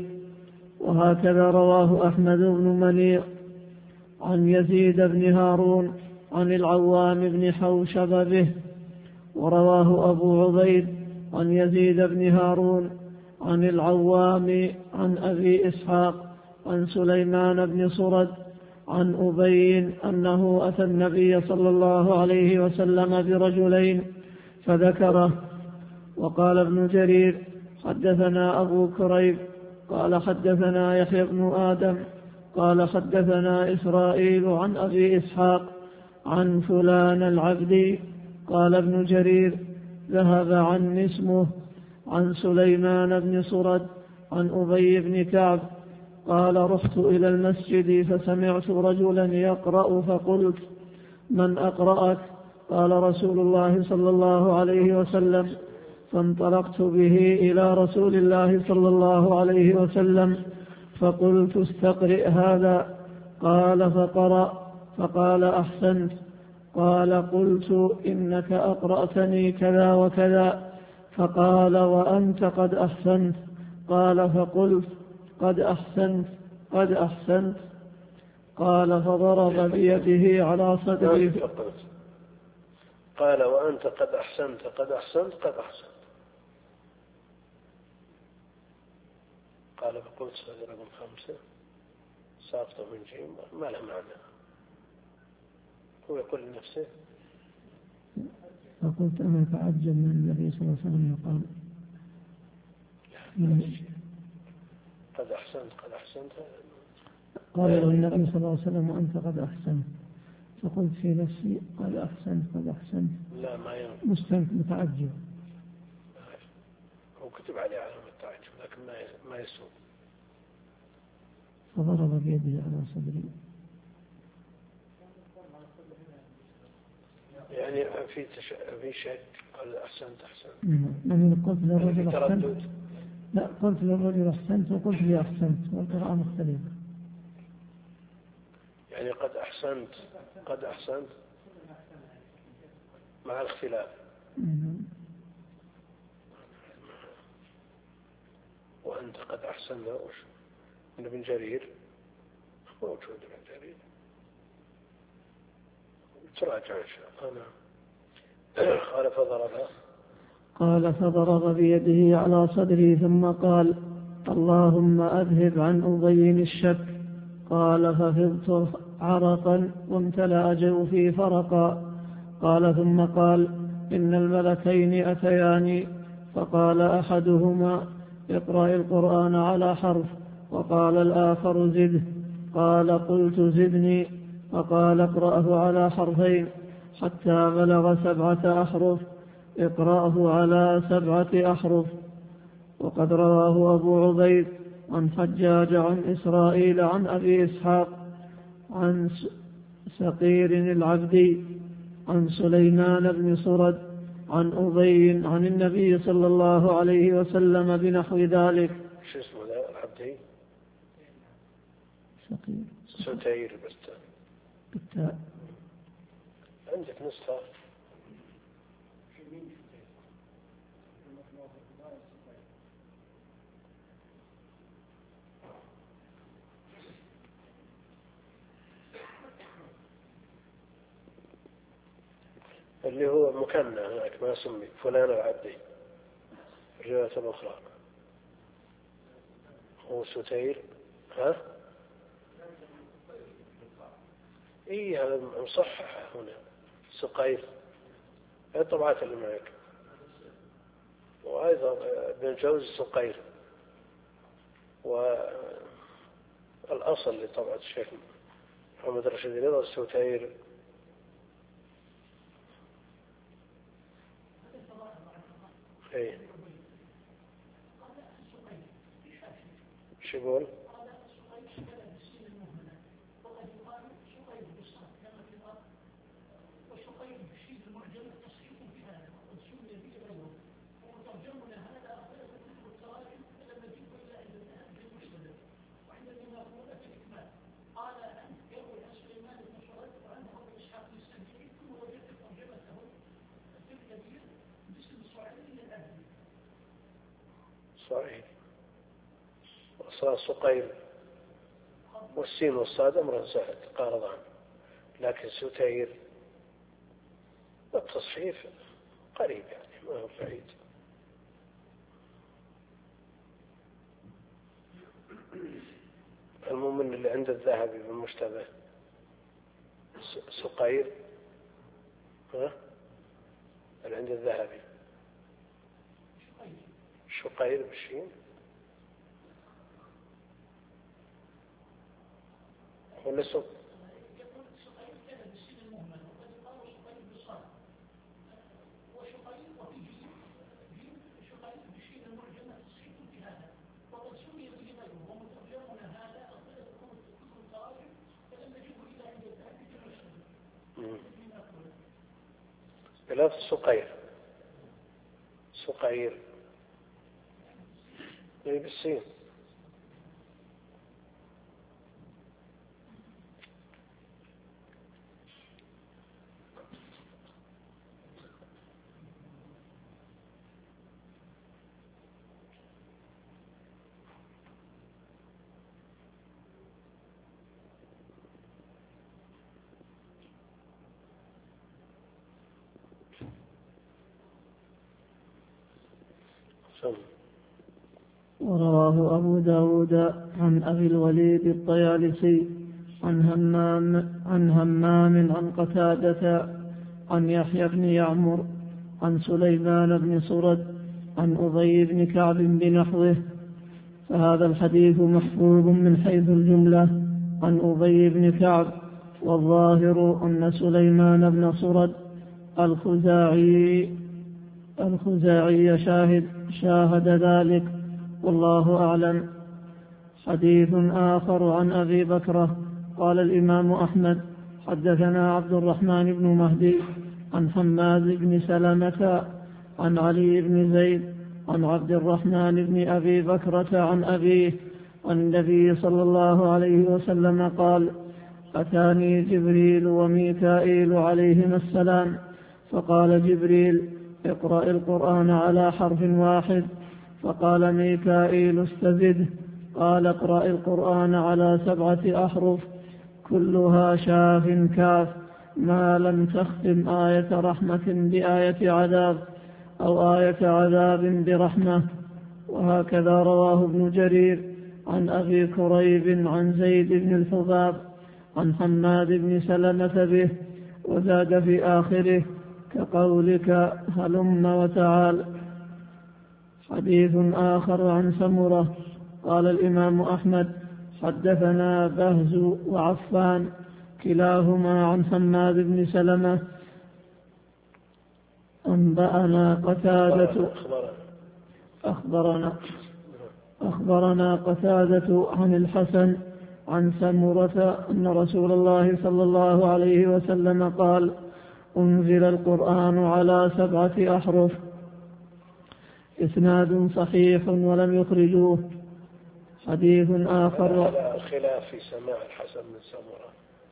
وهكذا رواه أحمد بن منيع عن يزيد بن هارون عن العوام بن حوشب به. ورواه أبو عبيد عن يزيد بن هارون عن العوام عن أبي إسحاق عن سليمان بن صرد عن أبي أنه أتى النبي صلى الله عليه وسلم برجلين فذكره. وقال ابن جرير حدثنا أبو كريب قال حدثنا يحيى بن آدم قال حدثنا إسرائيل عن أبي إسحاق عن فلان العبدي. قال ابن جرير ذهب عني اسمه عن سليمان بن صرد عن أبي بن كعب قال رحت إلى المسجد فسمعت رجلا يقرأ فقلت من أقرأك؟ قال رسول الله صلى الله عليه وسلم. فانطلقت به إلى رسول الله صلى الله عليه وسلم فقلت استقرئ هذا. قال فقرأ فقال أحسنت. قال قلت إنك أقرأتني كذا وكذا. فقال وأنت قد أحسنت. قال فقلت قد أحسنت قد أحسنت. قال فضرب بيده على صدري. قال وأنت قد أحسنت قد أحسنت قد أحسنت. قال فقلت هذه رقم خمسة ساقطة من جيم ما له معنى. هو يقول لنفسه فقلت أنا أتعجب من النبي صلى الله عليه وسلم يقال قد أحسنت قد أحسنت. قال له النبي صلى الله عليه وسلم وأنت قد أحسنت. فقلت في نفسي قد أحسنت قد أحسنت. لا ما ينفع. مستنك متعجب. هو كتب عليه علامة التعجب لكن ما ما يسوء. فضرب بيده على صدري. يعني في تش... في شك قال أحسنت أحسنت. من قلت للرجل أحسنت. لا قلت للرجل أحسنت وقلت لي أحسنت والقراءة مختلفة. يعني قد أحسنت قد أحسنت مع الاختلاف. وأنت قد أحسنت وش من ابن جرير موجود ابن جرير تراجع إن شاء الله. قال فضرب قال فضرب بيده على صدري ثم قال اللهم أذهب عن أبي الشك. قال ففضت عرقا وامتلأ جوفي فرقا. قال ثم قال إن الملكين أتياني فقال أحدهما اقرأ القرآن على حرف وقال الآخر زده. قال قلت زدني فقال اقرأه على حرفين حتى بلغ سبعة أحرف اقرأه على سبعة أحرف. وقد رواه أبو عبيد عن حجاج عن إسرائيل عن أبي إسحاق عن سقير العبدي عن سليمان بن صرد عن أبي عن النبي صلى الله عليه وسلم بنحو ذلك. شو اسمه ذا العبدي؟ سقير ستير بالتاء. بالتاء. عندك نسخة اللي هو مكنى هناك ما سمي فلان العبدي. الرواية الأخرى هو ستير. ها إيه هذا مصحح هنا سقير الطبعات اللي معك. وأيضا ابن الجوزي سقير. والأصل لطبعة الشيخ محمد رشيد رضا ستير. ايه شو يقول؟ صحيح. وصار سقير والسين والصاد أمر سهل تقارضان. لكن ستير التصحيف قريب يعني ما هو بعيد. المؤمن اللي عند الذهبي بالمشتبه سقير، ها اللي عند الذهبي شقير بالشين ولا سق بلفظ سقير سقير بالسين. ورواه أبو داود عن أبي الوليد الطيالسي عن همام عن همام عن قتادة عن يحيى بن يعمر عن سليمان بن سرد عن أبي بن كعب بنحوه. فهذا الحديث محفوظ من حيث الجملة عن أبي بن كعب، والظاهر أن سليمان بن سرد الخزاعي الخزاعي شاهد شاهد ذلك، والله أعلم. حديث آخر عن أبي بكرة. قال الإمام أحمد حدثنا عبد الرحمن بن مهدي عن حماد بن سلمة عن علي بن زيد عن عبد الرحمن بن أبي بكرة عن أبيه عن النبي صلى الله عليه وسلم قال: أتاني جبريل وميكائيل عليهما السلام، فقال جبريل: اقرأ القرآن على حرف واحد. فقال ميكائيل: استزده. قال: اقرأ القرآن على سبعة أحرف كلها شاف كاف، ما لم تختم آية رحمة بآية عذاب أو آية عذاب برحمة. وهكذا رواه ابن جرير عن أبي كريب عن زيد بن الحباب عن حماد بن سلمة به، وزاد في آخره: كقولك هلم وتعال. حديث آخر عن سمرة. قال الإمام أحمد حدثنا بهز وعفان كلاهما عن حماد بن سلمة أنبأنا قتادة أخبرنا أخبرنا قتادة عن الحسن عن سمرة أن رسول الله صلى الله عليه وسلم قال: أنزل القرآن على سبعة أحرف. إسناد صحيح ولم يخرجوه. حديث آخر. الخلاف في سماع الحسن من سمرة،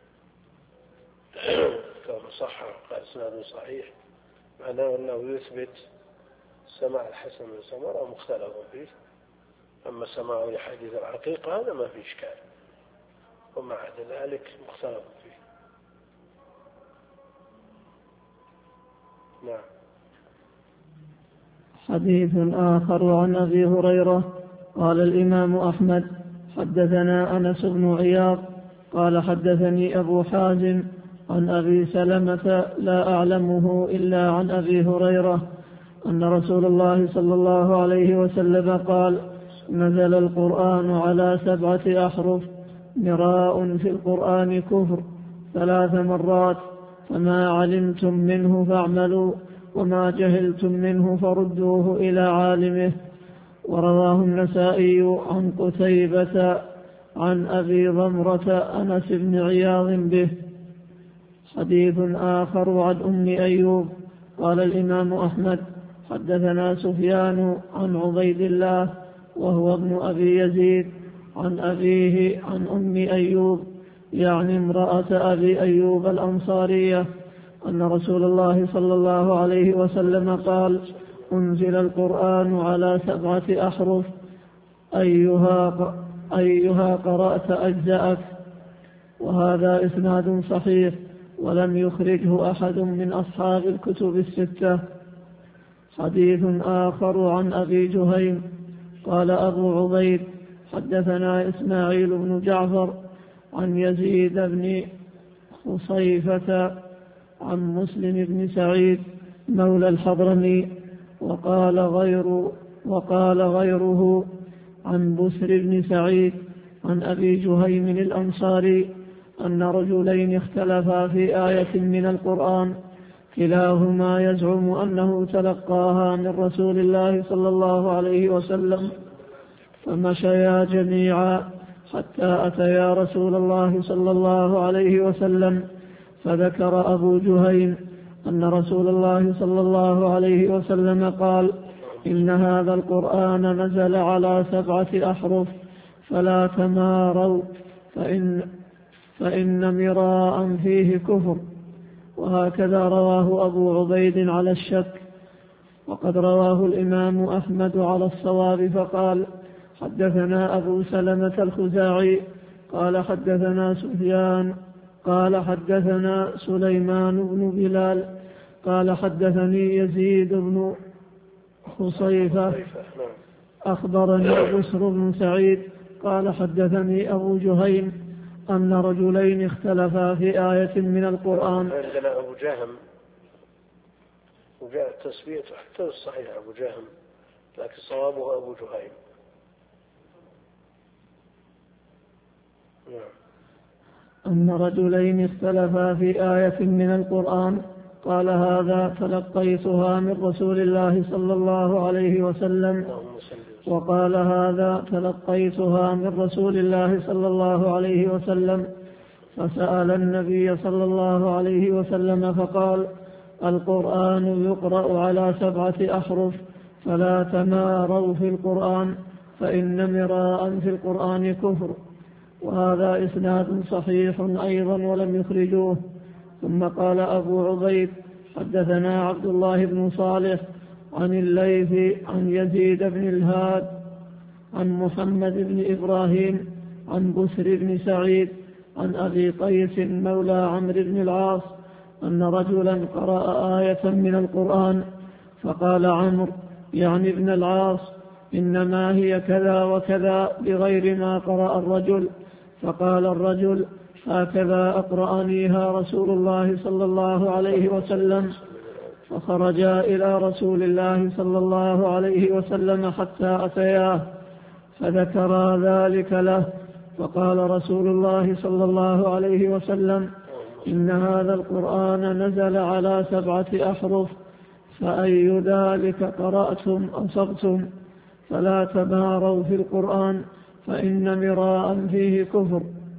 كما صح قال إسناد صحيح، معناه أنه يثبت سماع الحسن من سمرة مختلف فيه. أما سماع لحديث العقيقة هذا ما في إشكال، ومع ذلك مختلف فيه. نعم. حديث آخر عن أبي هريرة. قال الإمام أحمد حدثنا أنس بن عياض قال حدثني أبو حازم عن أبي سلمة لا أعلمه إلا عن أبي هريرة أن رسول الله صلى الله عليه وسلم قال: نزل القرآن على سبعة أحرف، مراء في القرآن كفر ثلاث مرات، فما علمتم منه فاعملوا وما جهلتم منه فردوه إلى عالمه. ورواه النسائي عن قتيبة عن أبي ضمرة أنس بن عياض به. حديث آخر عن أم أيوب. قال الإمام أحمد حدثنا سفيان عن عبيد الله وهو ابن أبي يزيد عن أبيه عن أم أيوب يعني امرأة أبي أيوب الأنصارية أن رسول الله صلى الله عليه وسلم قال: أنزل القرآن على سبعة أحرف، أيها, أيها قرأت أجزأك. وهذا إسناد صحيح ولم يخرجه أحد من أصحاب الكتب الستة. حديث آخر عن أبي جهيم قال أبو عبيد حدثنا إسماعيل بن جعفر عن يزيد بن خصيفة عن مسلم بن سعيد مولى الحضرمي وقال غير وقال غيره عن بسر بن سعيد عن أبي جهيم الأنصاري أن رجلين اختلفا في آية من القرآن كلاهما يزعم أنه تلقاها من رسول الله صلى الله عليه وسلم، فمشيا جميعا حتى أتيا رسول الله صلى الله عليه وسلم، فذكر أبو جهيم أن رسول الله صلى الله عليه وسلم قال: إن هذا القرآن نزل على سبعة أحرف فلا تماروا فإن, فإن مراء فيه كفر. وهكذا رواه أبو عبيد على الشك. وقد رواه الإمام أحمد على الصواب فقال: حدثنا أبو سلمة الخزاعي قال حدثنا سفيان قال حدثنا سليمان بن بلال قال حدثني يزيد بن خصيفة أخبرني بسر بن سعيد قال حدثني أبو جهيم أن رجلين اختلفا في آية من القرآن. عندنا أبو جهم وجاء تسميته حتى الصحيح أبو جهم، لكن صوابه أبو جهيم. أن رجلين اختلفا في آية من القرآن قال: هذا تلقيتها من رسول الله صلى الله عليه وسلم، وقال: هذا تلقيتها من رسول الله صلى الله عليه وسلم. فسأل النبي صلى الله عليه وسلم فقال: القرآن يقرأ على سبعة أحرف فلا تماروا في القرآن فإن مراء في القرآن كفر. وهذا إسناد صحيح أيضا ولم يخرجوه. ثم قال أبو عبيد: حدثنا عبد الله بن صالح عن الليث عن يزيد بن الهاد عن محمد بن إبراهيم عن بسر بن سعيد عن أبي قيس مولى عمرو بن العاص أن رجلا قرأ آية من القرآن فقال عمرو يعني ابن العاص: إنما هي كذا وكذا بغير ما قرأ الرجل. فقال الرجل: هكذا أقرأنيها رسول الله صلى الله عليه وسلم. فخرجا إلى رسول الله صلى الله عليه وسلم حتى أتياه فذكرا ذلك له، فقال رسول الله صلى الله عليه وسلم: إن هذا القرآن نزل على سبعة أحرف فأي ذلك قرأتم أصبتم، فلا تماروا في القرآن فإن مراء فيه كفر.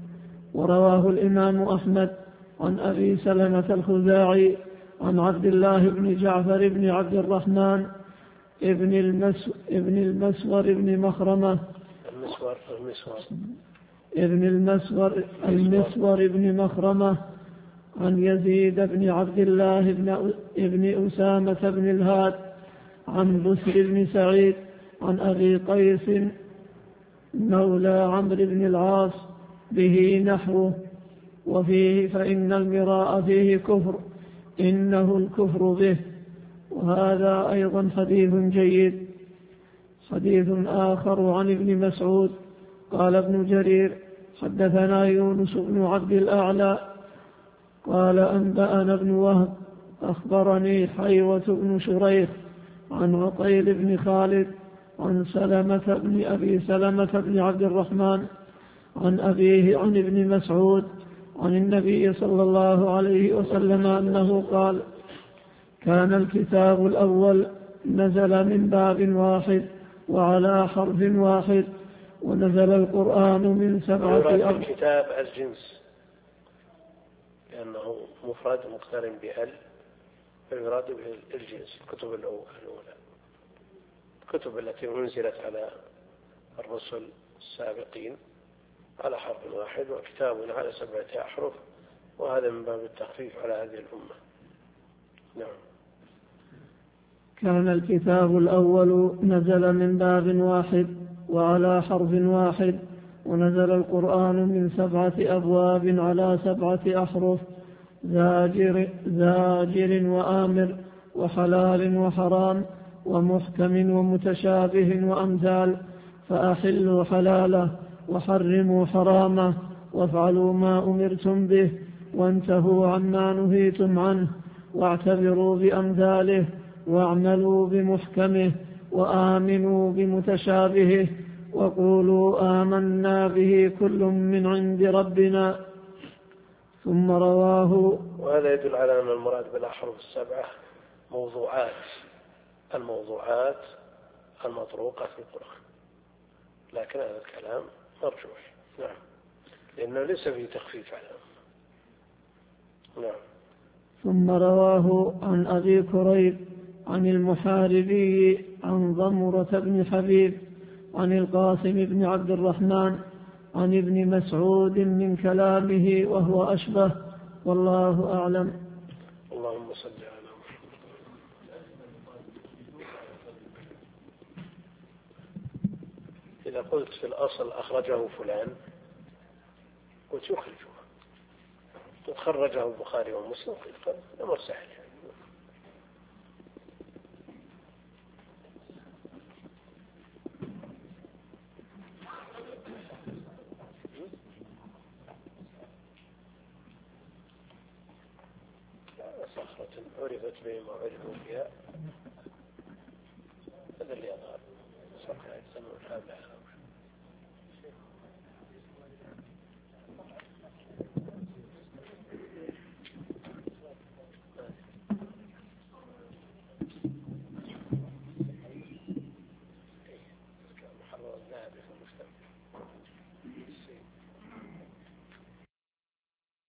ورواه الإمام أحمد عن أبي سلمة الخزاعي عن عبد الله بن جعفر بن عبد الرحمن ابن المس ابن المسور ابن مخرمة المسور المسور ابن المسور المسور ابن مخرمة عن يزيد بن عبد الله بن ابن أسامة بن الهاد عن بسر بن سعيد عن أبي قيس مولى عمرو بن العاص به نحوه. وفيه: فإن المراء فيه كفر، إنه الكفر به. وهذا أيضا حديث جيد. حديث آخر عن ابن مسعود قال ابن جرير: حدثنا يونس بن عبد الأعلى قال أنبأنا ابن وهب أخبرني حيوة بن شريح عن عقيل بن خالد عن سلمة بن أبي سلمة بن عبد الرحمن عن أبيه عن ابن مسعود عن النبي صلى الله عليه وسلم أنه قال: كان الكتاب الأول نزل من باب واحد وعلى حرف واحد، ونزل القرآن من سبعة أبواب. الكتاب الجنس لأنه مفرد مقترن بأل، فيراد به الجنس. الكتب الأولى الكتب التي أنزلت على الرسل السابقين على حرف واحد، وكتاب على سبعة أحرف، وهذا من باب التخفيف على هذه الأمة. نعم. كان الكتاب الأول نزل من باب واحد وعلى حرف واحد، ونزل القرآن من سبعة أبواب على سبعة أحرف، زاجر, زاجر وآمر وحلال وحرام ومحكم ومتشابه وأمثال، فأحلوا حلاله وحرموا حرامه وافعلوا ما أمرتم به وانتهوا عما نهيتم عنه، واعتبروا بأمثاله واعملوا بمحكمه وآمنوا بمتشابهه وقولوا آمنا به كل من عند ربنا. ثم رواه. وهذا يدل على أن المراد بالأحرف السبعة موضوعات الموضوعات المطروقة في القرآن، لكن هذا الكلام مرجوح، نعم، لأنه ليس فيه تخفيف على نعم. ثم رواه عن أبي كريب عن المحاربي عن ضمرة بن حبيب عن القاسم بن عبد الرحمن عن ابن مسعود من كلامه وهو أشبه، والله أعلم. اللهم صل على محمد. إذا قلت في الأصل أخرجه فلان قلت يخرجه، قلت خرجه البخاري ومسلم قلت الأمر سهل. صخرة عرفت بهم وعرفوا بها، هذا اللي يظهر صخرة يسمون الحابة. محرر الذهبي في المجتمع.